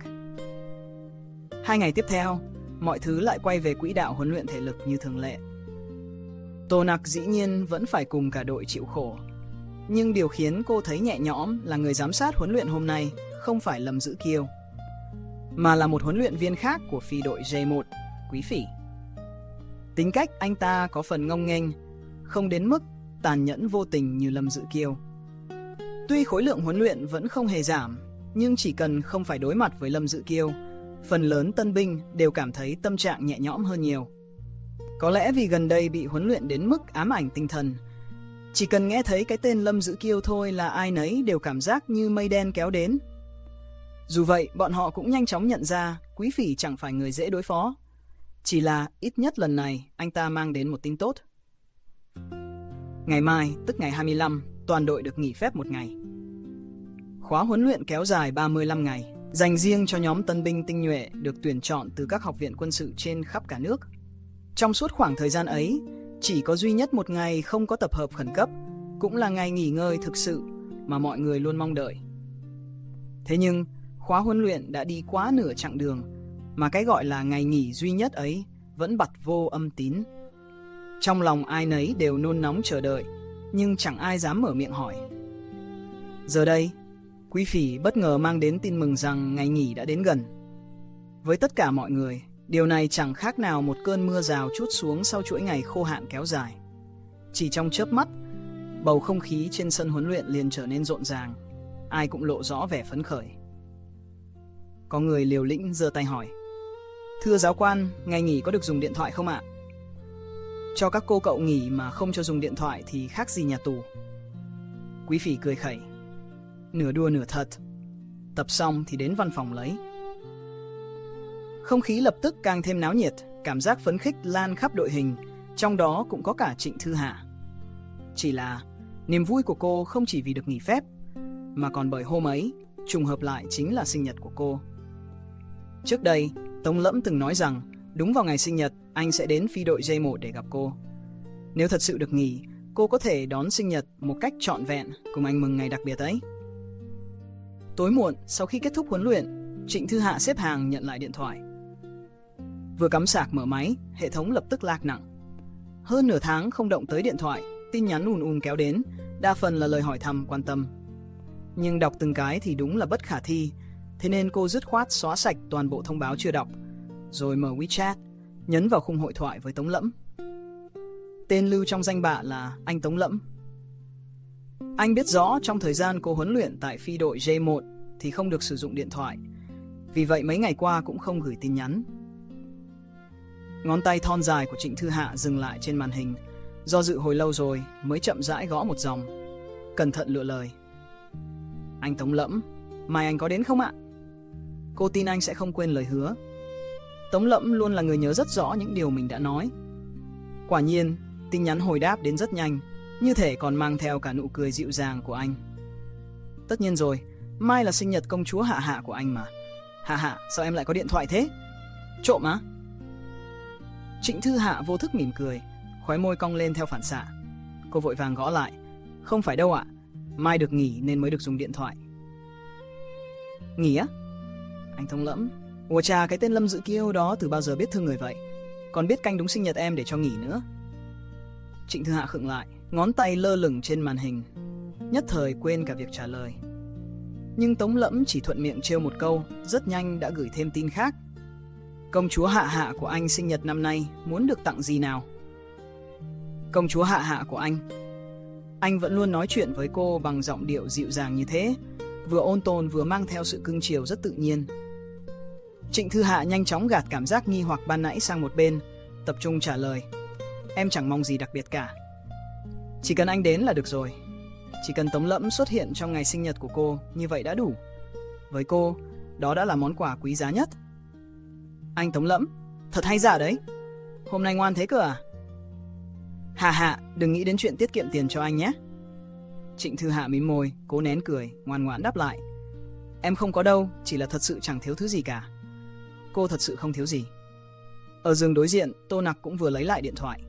Hai ngày tiếp theo, mọi thứ lại quay về quỹ đạo huấn luyện thể lực như thường lệ. Tô Nặc dĩ nhiên vẫn phải cùng cả đội chịu khổ, nhưng điều khiến cô thấy nhẹ nhõm là người giám sát huấn luyện hôm nay không phải Lâm Dữ Kiêu, mà là một huấn luyện viên khác của phi đội J một, Quý Phỉ. Tính cách anh ta có phần ngông nghênh, không đến mức tàn nhẫn vô tình như Lâm Dữ Kiêu. Tuy khối lượng huấn luyện vẫn không hề giảm, nhưng chỉ cần không phải đối mặt với Lâm Dữ Kiêu, phần lớn tân binh đều cảm thấy tâm trạng nhẹ nhõm hơn nhiều. Có lẽ vì gần đây bị huấn luyện đến mức ám ảnh tinh thần, chỉ cần nghe thấy cái tên Lâm Dữ Kiêu thôi là ai nấy đều cảm giác như mây đen kéo đến. Dù vậy, bọn họ cũng nhanh chóng nhận ra Quý Phỉ chẳng phải người dễ đối phó. Chỉ là ít nhất lần này anh ta mang đến một tin tốt. Ngày mai, tức ngày hai mươi lăm, toàn đội được nghỉ phép một ngày. Khóa huấn luyện kéo dài ba mươi lăm ngày, dành riêng cho nhóm tân binh tinh nhuệ được tuyển chọn từ các học viện quân sự trên khắp cả nước. Trong suốt khoảng thời gian ấy, chỉ có duy nhất một ngày không có tập hợp khẩn cấp, cũng là ngày nghỉ ngơi thực sự mà mọi người luôn mong đợi. Thế nhưng, khóa huấn luyện đã đi quá nửa chặng đường, mà cái gọi là ngày nghỉ duy nhất ấy vẫn bặt vô âm tín. Trong lòng ai nấy đều nôn nóng chờ đợi, nhưng chẳng ai dám mở miệng hỏi. Giờ đây, Quý Phỉ bất ngờ mang đến tin mừng rằng ngày nghỉ đã đến gần. Với tất cả mọi người, điều này chẳng khác nào một cơn mưa rào trút xuống sau chuỗi ngày khô hạn kéo dài. Chỉ trong chớp mắt, bầu không khí trên sân huấn luyện liền trở nên rộn ràng, ai cũng lộ rõ vẻ phấn khởi. Có người liều lĩnh giơ tay hỏi: Thưa giáo quan, ngày nghỉ có được dùng điện thoại không ạ? Cho các cô cậu nghỉ mà không cho dùng điện thoại thì khác gì nhà tù. Quý Phỉ cười khẩy: Nửa đùa nửa thật. Tập xong thì đến văn phòng lấy. Không khí lập tức càng thêm náo nhiệt, cảm giác phấn khích lan khắp đội hình, trong đó cũng có cả Trịnh Thư Hạ. Chỉ là Niềm vui của cô không chỉ vì được nghỉ phép, mà còn bởi hôm ấy, trùng hợp lại chính là sinh nhật của cô. Trước đây, Tống Lẫm từng nói rằng đúng vào ngày sinh nhật, anh sẽ đến phi đội J một để gặp cô. Nếu thật sự được nghỉ, cô có thể đón sinh nhật một cách trọn vẹn cùng anh mừng ngày đặc biệt ấy. Tối muộn, sau khi kết thúc huấn luyện, Trịnh Thư Hạ xếp hàng nhận lại điện thoại. Vừa cắm sạc mở máy, hệ thống lập tức lag nặng. Hơn nửa tháng không động tới điện thoại, tin nhắn ùn ùn kéo đến, đa phần là lời hỏi thăm quan tâm. Nhưng đọc từng cái thì đúng là bất khả thi, thế nên cô dứt khoát xóa sạch toàn bộ thông báo chưa đọc, rồi mở WeChat, nhấn vào khung hội thoại với Tống Lẫm. Tên lưu trong danh bạ là anh Tống Lẫm. Anh biết rõ trong thời gian cô huấn luyện tại phi đội J một thì không được sử dụng điện thoại, vì vậy mấy ngày qua cũng không gửi tin nhắn. Ngón tay thon dài của Trịnh Thư Hạ dừng lại trên màn hình, do dự hồi lâu rồi mới chậm rãi gõ một dòng, cẩn thận lựa lời. Anh Tống Lẫm, mai anh có đến không ạ? Cô tin anh sẽ không quên lời hứa. Tống Lẫm luôn là người nhớ rất rõ những điều mình đã nói. Quả nhiên, tin nhắn hồi đáp đến rất nhanh, như thể còn mang theo cả nụ cười dịu dàng của anh. Tất nhiên rồi, mai là sinh nhật công chúa Hạ Hạ của anh mà. Hạ Hạ, sao em lại có điện thoại thế? Trộm á? Trịnh Thư Hạ vô thức mỉm cười, khóe môi cong lên theo phản xạ. Cô vội vàng gõ lại. Không phải đâu ạ, mai được nghỉ nên mới được dùng điện thoại. Nghỉ á? Anh Tống Lẫm, ủa chà, cái tên Lâm Dự Kiêu đó từ bao giờ biết thương người vậy? Còn biết canh đúng sinh nhật em để cho nghỉ nữa. Trịnh Thư Hạ khựng lại, ngón tay lơ lửng trên màn hình, nhất thời quên cả việc trả lời. Nhưng Tống Lẫm chỉ thuận miệng trêu một câu, rất nhanh đã gửi thêm tin khác. Công chúa Hạ Hạ của anh sinh nhật năm nay muốn được tặng gì nào? Công chúa Hạ Hạ của anh. Anh vẫn luôn nói chuyện với cô bằng giọng điệu dịu dàng như thế, vừa ôn tồn vừa mang theo sự cưng chiều rất tự nhiên. Trịnh Thư Hạ nhanh chóng gạt cảm giác nghi hoặc ban nãy sang một bên, tập trung trả lời. Em chẳng mong gì đặc biệt cả. Chỉ cần anh đến là được rồi. Chỉ cần Tống Lẫm xuất hiện trong ngày sinh nhật của cô, như vậy đã đủ. Với cô, đó đã là món quà quý giá nhất. Anh Tống Lẫm, thật hay giả đấy. Hôm nay ngoan thế cơ à? Hạ Hạ, đừng nghĩ đến chuyện tiết kiệm tiền cho anh nhé. Trịnh Thư Hạ mím môi, cố nén cười, ngoan ngoãn đáp lại. Em không có đâu, chỉ là thật sự chẳng thiếu thứ gì cả. Cô thật sự không thiếu gì. Ở giường đối diện, Tô Nặc cũng vừa lấy lại điện thoại.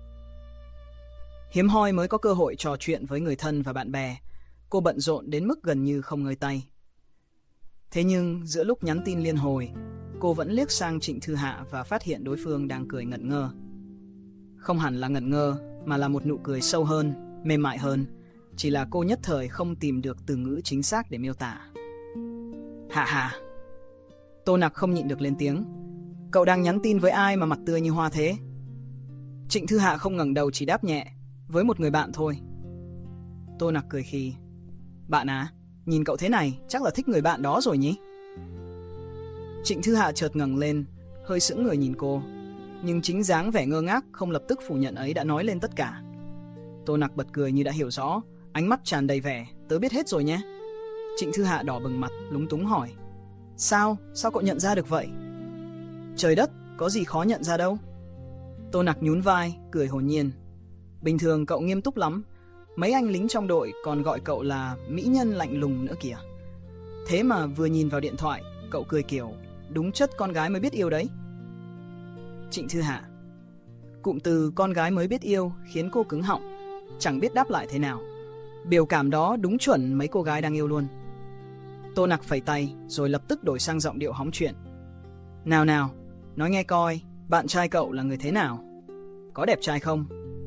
Hiếm hoi mới có cơ hội trò chuyện với người thân và bạn bè, cô bận rộn đến mức gần như không ngơi tay. Thế nhưng giữa lúc nhắn tin liên hồi, cô vẫn liếc sang Trịnh Thư Hạ và phát hiện đối phương đang cười ngẩn ngơ. Không hẳn là ngẩn ngơ, mà là một nụ cười sâu hơn, mềm mại hơn. Chỉ là cô nhất thời không tìm được từ ngữ chính xác để miêu tả. Hạ Hạ. Tô Nặc không nhịn được lên tiếng. Cậu đang nhắn tin với ai mà mặt tươi như hoa thế? Trịnh Thư Hạ không ngẩng đầu, chỉ đáp nhẹ. Với một người bạn thôi. Tô Nặc cười khì. Bạn à? Nhìn cậu thế này, chắc là thích người bạn đó rồi nhỉ? Trịnh Thư Hạ chợt ngẩng lên, hơi sững người nhìn cô. Nhưng chính dáng vẻ ngơ ngác không lập tức phủ nhận ấy đã nói lên tất cả. Tô Nặc bật cười như đã hiểu rõ, ánh mắt tràn đầy vẻ. Tớ biết hết rồi nhé. Trịnh Thư Hạ đỏ bừng mặt, lúng túng hỏi. Sao? Sao cậu nhận ra được vậy? Trời đất, có gì khó nhận ra đâu. Tô Nặc nhún vai, cười hồn nhiên. Bình thường cậu nghiêm túc lắm. Mấy anh lính trong đội còn gọi cậu là mỹ nhân lạnh lùng nữa kìa. Thế mà vừa nhìn vào điện thoại, cậu cười kiểu đúng chất con gái mới biết yêu đấy. Trịnh Thư Hạ. Cụm từ con gái mới biết yêu khiến cô cứng họng, chẳng biết đáp lại thế nào. Biểu cảm đó đúng chuẩn mấy cô gái đang yêu luôn. Tô Nặc phẩy tay rồi lập tức đổi sang giọng điệu hóng chuyện. Nào nào, nói nghe coi, bạn trai cậu là người thế nào? Có đẹp trai không?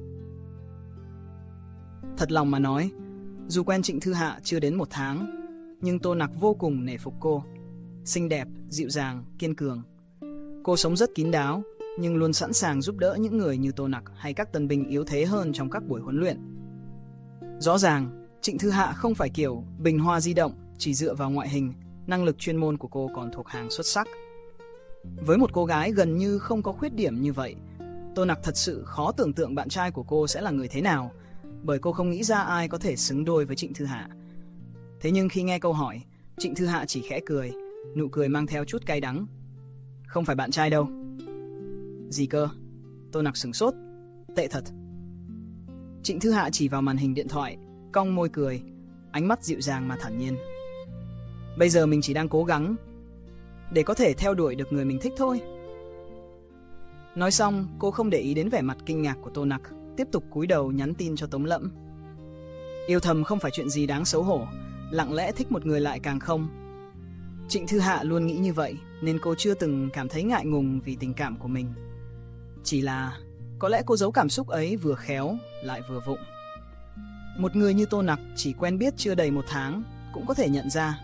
Thật lòng mà nói, dù quen Trịnh Thư Hạ chưa đến một tháng, nhưng Tô Nặc vô cùng nể phục cô. Xinh đẹp, dịu dàng, kiên cường. Cô sống rất kín đáo, nhưng luôn sẵn sàng giúp đỡ những người như Tô Nặc hay các tân binh yếu thế hơn trong các buổi huấn luyện. Rõ ràng, Trịnh Thư Hạ không phải kiểu bình hoa di động, chỉ dựa vào ngoại hình, năng lực chuyên môn của cô còn thuộc hàng xuất sắc. Với một cô gái gần như không có khuyết điểm như vậy, Tô Nặc thật sự khó tưởng tượng bạn trai của cô sẽ là người thế nào, bởi cô không nghĩ ra ai có thể xứng đôi với Trịnh Thư Hạ. Thế nhưng khi nghe câu hỏi, Trịnh Thư Hạ chỉ khẽ cười, nụ cười mang theo chút cay đắng. Không phải bạn trai đâu. Gì cơ? Tô Nặc sửng sốt. Tệ thật. Trịnh Thư Hạ chỉ vào màn hình điện thoại, cong môi cười, ánh mắt dịu dàng mà thản nhiên. Bây giờ mình chỉ đang cố gắng để có thể theo đuổi được người mình thích thôi. Nói xong, cô không để ý đến vẻ mặt kinh ngạc của Tô Nặc, tiếp tục cúi đầu nhắn tin cho Tống Lẫm. Yêu thầm không phải chuyện gì đáng xấu hổ, lặng lẽ thích một người lại càng không. Trịnh Thư Hạ luôn nghĩ như vậy, nên cô chưa từng cảm thấy ngại ngùng vì tình cảm của mình. Chỉ là có lẽ cô giấu cảm xúc ấy vừa khéo lại vừa vụng. Một người như Tô Nặc chỉ quen biết chưa đầy một tháng cũng có thể nhận ra.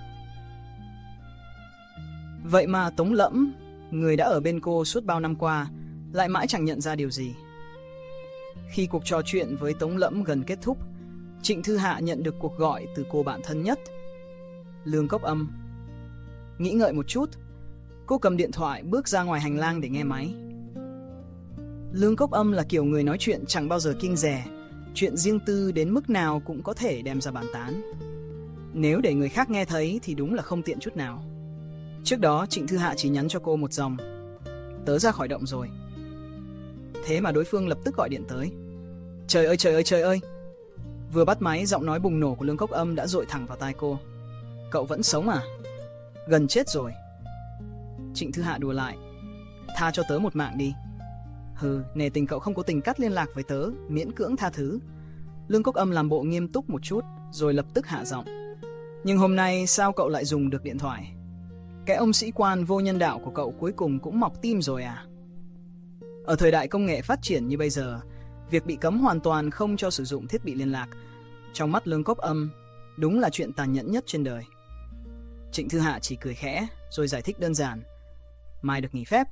Vậy mà Tống Lẫm, người đã ở bên cô suốt bao năm qua, lại mãi chẳng nhận ra điều gì. Khi cuộc trò chuyện với Tống Lẫm gần kết thúc, Trịnh Thư Hạ nhận được cuộc gọi từ cô bạn thân nhất, Lương Cốc Âm. Nghĩ ngợi một chút, cô cầm điện thoại bước ra ngoài hành lang để nghe máy. Lương Cốc Âm là kiểu người nói chuyện chẳng bao giờ kiêng dè, chuyện riêng tư đến mức nào cũng có thể đem ra bàn tán. Nếu để người khác nghe thấy thì đúng là không tiện chút nào. Trước đó Trịnh Thư Hạ chỉ nhắn cho cô một dòng: tớ ra khỏi động rồi. Thế mà đối phương lập tức gọi điện tới. Trời ơi trời ơi trời ơi! Vừa bắt máy, giọng nói bùng nổ của Lương Cốc Âm đã dội thẳng vào tai cô. Cậu vẫn sống à? Gần chết rồi. Trịnh Thư Hạ đùa lại: tha cho tớ một mạng đi. Hừ, nể tình cậu không cố tình cắt liên lạc với tớ, miễn cưỡng tha thứ. Lương Cốc Âm làm bộ nghiêm túc một chút, rồi lập tức hạ giọng: nhưng hôm nay sao cậu lại dùng được điện thoại? Cái ông sĩ quan vô nhân đạo của cậu cuối cùng cũng mọc tim rồi à? Ở thời đại công nghệ phát triển như bây giờ, việc bị cấm hoàn toàn không cho sử dụng thiết bị liên lạc, trong mắt Lương Cốc Âm, đúng là chuyện tàn nhẫn nhất trên đời. Trịnh Thư Hạ chỉ cười khẽ, rồi giải thích đơn giản: mai được nghỉ phép.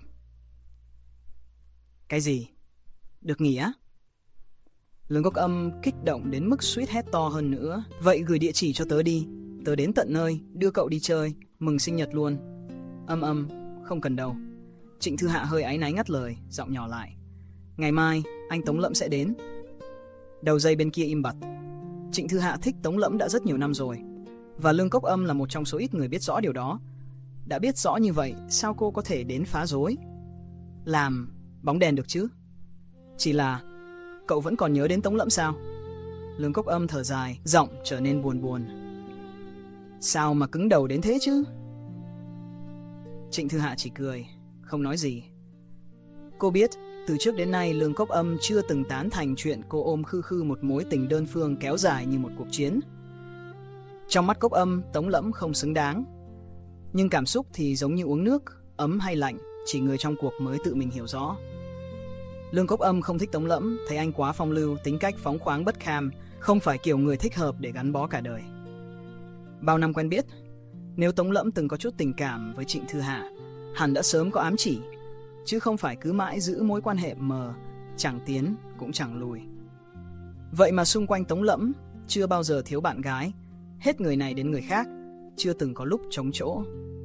Cái gì? Được nghỉ á? Lương Cốc Âm kích động đến mức suýt hét to hơn nữa. Vậy gửi địa chỉ cho tớ đi, tớ đến tận nơi, đưa cậu đi chơi, mừng sinh nhật luôn. Âm âm, không cần đâu. Trịnh Thư Hạ hơi áy náy ngắt lời, giọng nhỏ lại: ngày mai, anh Tống Lẫm sẽ đến. Đầu dây bên kia im bặt. Trịnh Thư Hạ thích Tống Lẫm đã rất nhiều năm rồi, và Lương Cốc Âm là một trong số ít người biết rõ điều đó. Đã biết rõ như vậy, sao cô có thể đến phá rối, làm bóng đèn được chứ? Chỉ là, cậu vẫn còn nhớ đến Tống Lẫm sao? Lương Cốc Âm thở dài, giọng trở nên buồn buồn. Sao mà cứng đầu đến thế chứ? Trịnh Thư Hạ chỉ cười, không nói gì. Cô biết, từ trước đến nay Lương Cốc Âm chưa từng tán thành chuyện cô ôm khư khư một mối tình đơn phương kéo dài như một cuộc chiến. Trong mắt Cốc Âm, Tống Lẫm không xứng đáng. Nhưng cảm xúc thì giống như uống nước, ấm hay lạnh, chỉ người trong cuộc mới tự mình hiểu rõ. Lương Cốc Âm không thích Tống Lẫm, thấy anh quá phong lưu, tính cách phóng khoáng bất kham, không phải kiểu người thích hợp để gắn bó cả đời. Bao năm quen biết, nếu Tống Lẫm từng có chút tình cảm với Trịnh Thư Hạ, hẳn đã sớm có ám chỉ, chứ không phải cứ mãi giữ mối quan hệ mờ, chẳng tiến cũng chẳng lùi. Vậy mà xung quanh Tống Lẫm chưa bao giờ thiếu bạn gái, hết người này đến người khác, chưa từng có lúc trống chỗ.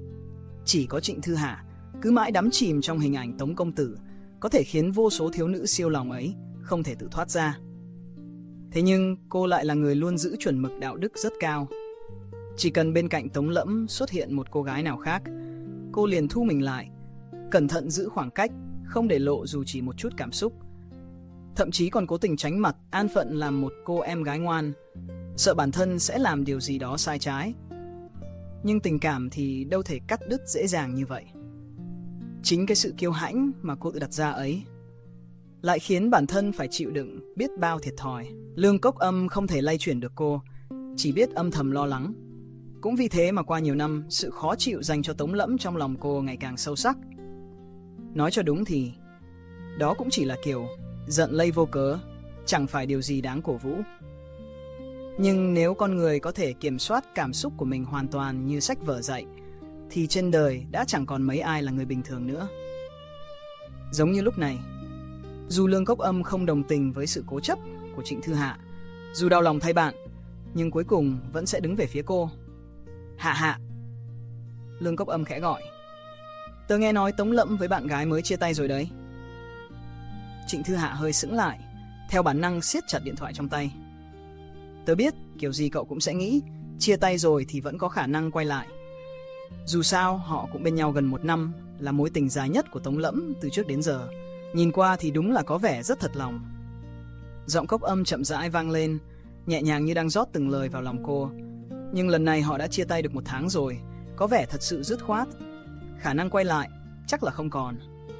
Chỉ có Trịnh Thư Hạ cứ mãi đắm chìm trong hình ảnh Tống công tử, có thể khiến vô số thiếu nữ siêu lòng ấy không thể tự thoát ra. Thế nhưng cô lại là người luôn giữ chuẩn mực đạo đức rất cao. Chỉ cần bên cạnh Tống Lẫm xuất hiện một cô gái nào khác, cô liền thu mình lại, cẩn thận giữ khoảng cách, không để lộ dù chỉ một chút cảm xúc. Thậm chí còn cố tình tránh mặt, an phận làm một cô em gái ngoan, sợ bản thân sẽ làm điều gì đó sai trái. Nhưng tình cảm thì đâu thể cắt đứt dễ dàng như vậy. Chính cái sự kiêu hãnh mà cô tự đặt ra ấy lại khiến bản thân phải chịu đựng biết bao thiệt thòi. Lương Cốc Âm không thể lay chuyển được cô, chỉ biết âm thầm lo lắng. Cũng vì thế mà qua nhiều năm, sự khó chịu dành cho Tống Lẫm trong lòng cô ngày càng sâu sắc. Nói cho đúng thì đó cũng chỉ là kiểu giận lây vô cớ, chẳng phải điều gì đáng cổ vũ. Nhưng nếu con người có thể kiểm soát cảm xúc của mình hoàn toàn như sách vở dạy, thì trên đời đã chẳng còn mấy ai là người bình thường nữa. Giống như lúc này, dù Lương Cốc Âm không đồng tình với sự cố chấp của Trịnh Thư Hạ, dù đau lòng thay bạn, nhưng cuối cùng vẫn sẽ đứng về phía cô. Hạ Hạ. Lương Cốc Âm khẽ gọi. Tớ nghe nói Tống Lẫm với bạn gái mới chia tay rồi đấy. Trịnh Thư Hạ hơi sững lại, theo bản năng siết chặt điện thoại trong tay. Tớ biết kiểu gì cậu cũng sẽ nghĩ chia tay rồi thì vẫn có khả năng quay lại. Dù sao họ cũng bên nhau gần một năm, là mối tình dài nhất của Tống Lẫm từ trước đến giờ. Nhìn qua thì đúng là có vẻ rất thật lòng. Giọng Cốc Âm chậm rãi vang lên, nhẹ nhàng như đang rót từng lời vào lòng cô. Nhưng lần này họ đã chia tay được một tháng rồi, có vẻ thật sự dứt khoát. Khả năng quay lại chắc là không còn.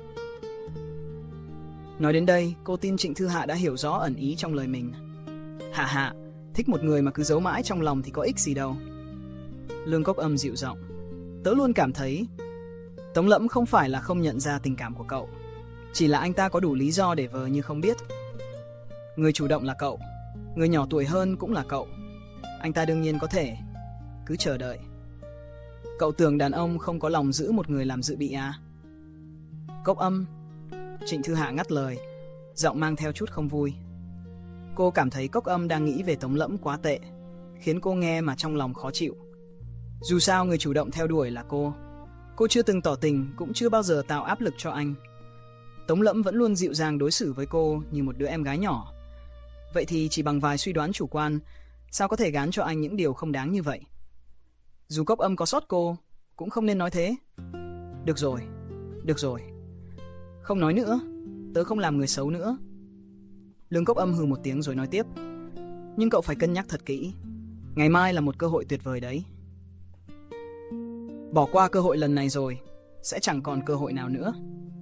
Nói đến đây, cô tin Trịnh Thư Hạ đã hiểu rõ ẩn ý trong lời mình. Hạ hạ, thích một người mà cứ giấu mãi trong lòng thì có ích gì đâu. Lương Cốc Âm dịu giọng. Tớ luôn cảm thấy Tống Lẫm không phải là không nhận ra tình cảm của cậu, chỉ là anh ta có đủ lý do để vờ như không biết. Người chủ động là cậu, người nhỏ tuổi hơn cũng là cậu. Anh ta đương nhiên có thể cứ chờ đợi. Cậu tưởng đàn ông không có lòng giữ một người làm dự bị à? Cốc Âm. Trịnh Thư Hạ ngắt lời, giọng mang theo chút không vui. Cô cảm thấy Cốc Âm đang nghĩ về Tống Lẫm quá tệ, khiến cô nghe mà trong lòng khó chịu. Dù sao người chủ động theo đuổi là cô. Cô chưa từng tỏ tình, cũng chưa bao giờ tạo áp lực cho anh. Tống Lẫm vẫn luôn dịu dàng đối xử với cô như một đứa em gái nhỏ. Vậy thì chỉ bằng vài suy đoán chủ quan, sao có thể gán cho anh những điều không đáng như vậy? Dù Cốc Âm có sót cô, cũng không nên nói thế. Được rồi, được rồi. Không nói nữa, tớ không làm người xấu nữa. Lương Cốc Âm hừ một tiếng rồi nói tiếp. Nhưng cậu phải cân nhắc thật kỹ. Ngày mai là một cơ hội tuyệt vời đấy. Bỏ qua cơ hội lần này rồi, sẽ chẳng còn cơ hội nào nữa.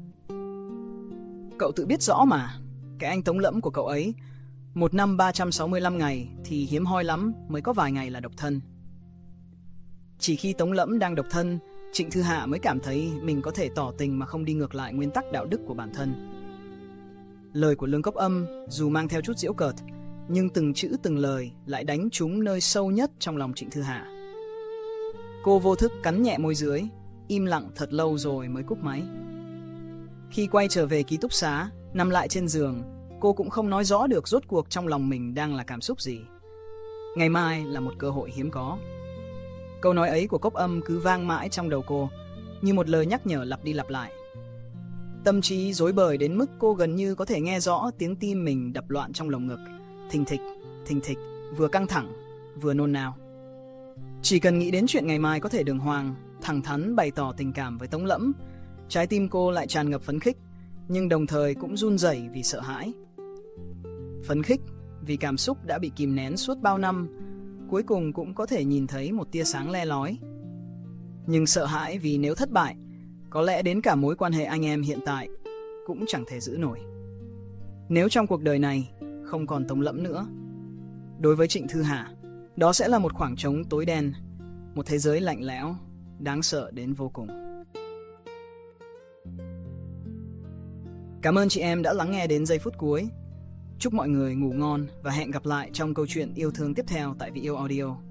Cậu tự biết rõ mà, cái anh Tống Lẫm của cậu ấy, một năm ba trăm sáu mươi lăm ngày thì hiếm hoi lắm mới có vài ngày là độc thân. Chỉ khi Tống Lẫm đang độc thân, Trịnh Thư Hạ mới cảm thấy mình có thể tỏ tình mà không đi ngược lại nguyên tắc đạo đức của bản thân. Lời của Lương Cốc Âm dù mang theo chút giễu cợt, nhưng từng chữ từng lời lại đánh trúng nơi sâu nhất trong lòng Trịnh Thư Hạ. Cô vô thức cắn nhẹ môi dưới, im lặng thật lâu rồi mới cúp máy. Khi quay trở về ký túc xá, nằm lại trên giường, cô cũng không nói rõ được rốt cuộc trong lòng mình đang là cảm xúc gì. Ngày mai là một cơ hội hiếm có. Câu nói ấy của Cốc Âm cứ vang mãi trong đầu cô, như một lời nhắc nhở lặp đi lặp lại. Tâm trí rối bời đến mức cô gần như có thể nghe rõ tiếng tim mình đập loạn trong lồng ngực, thình thịch, thình thịch, vừa căng thẳng, vừa nôn nao. Chỉ cần nghĩ đến chuyện ngày mai có thể đường hoàng, thẳng thắn bày tỏ tình cảm với Tống Lẫm, trái tim cô lại tràn ngập phấn khích, nhưng đồng thời cũng run rẩy vì sợ hãi. Phấn khích vì cảm xúc đã bị kìm nén suốt bao năm, cuối cùng cũng có thể nhìn thấy một tia sáng le lói. Nhưng sợ hãi vì nếu thất bại, có lẽ đến cả mối quan hệ anh em hiện tại cũng chẳng thể giữ nổi. Nếu trong cuộc đời này không còn Tống Lẫm nữa, đối với Trịnh Thư Hạ, đó sẽ là một khoảng trống tối đen, một thế giới lạnh lẽo, đáng sợ đến vô cùng. Cảm ơn chị em đã lắng nghe đến giây phút cuối. Chúc mọi người ngủ ngon và hẹn gặp lại trong câu chuyện yêu thương tiếp theo tại Vị Yêu Audio.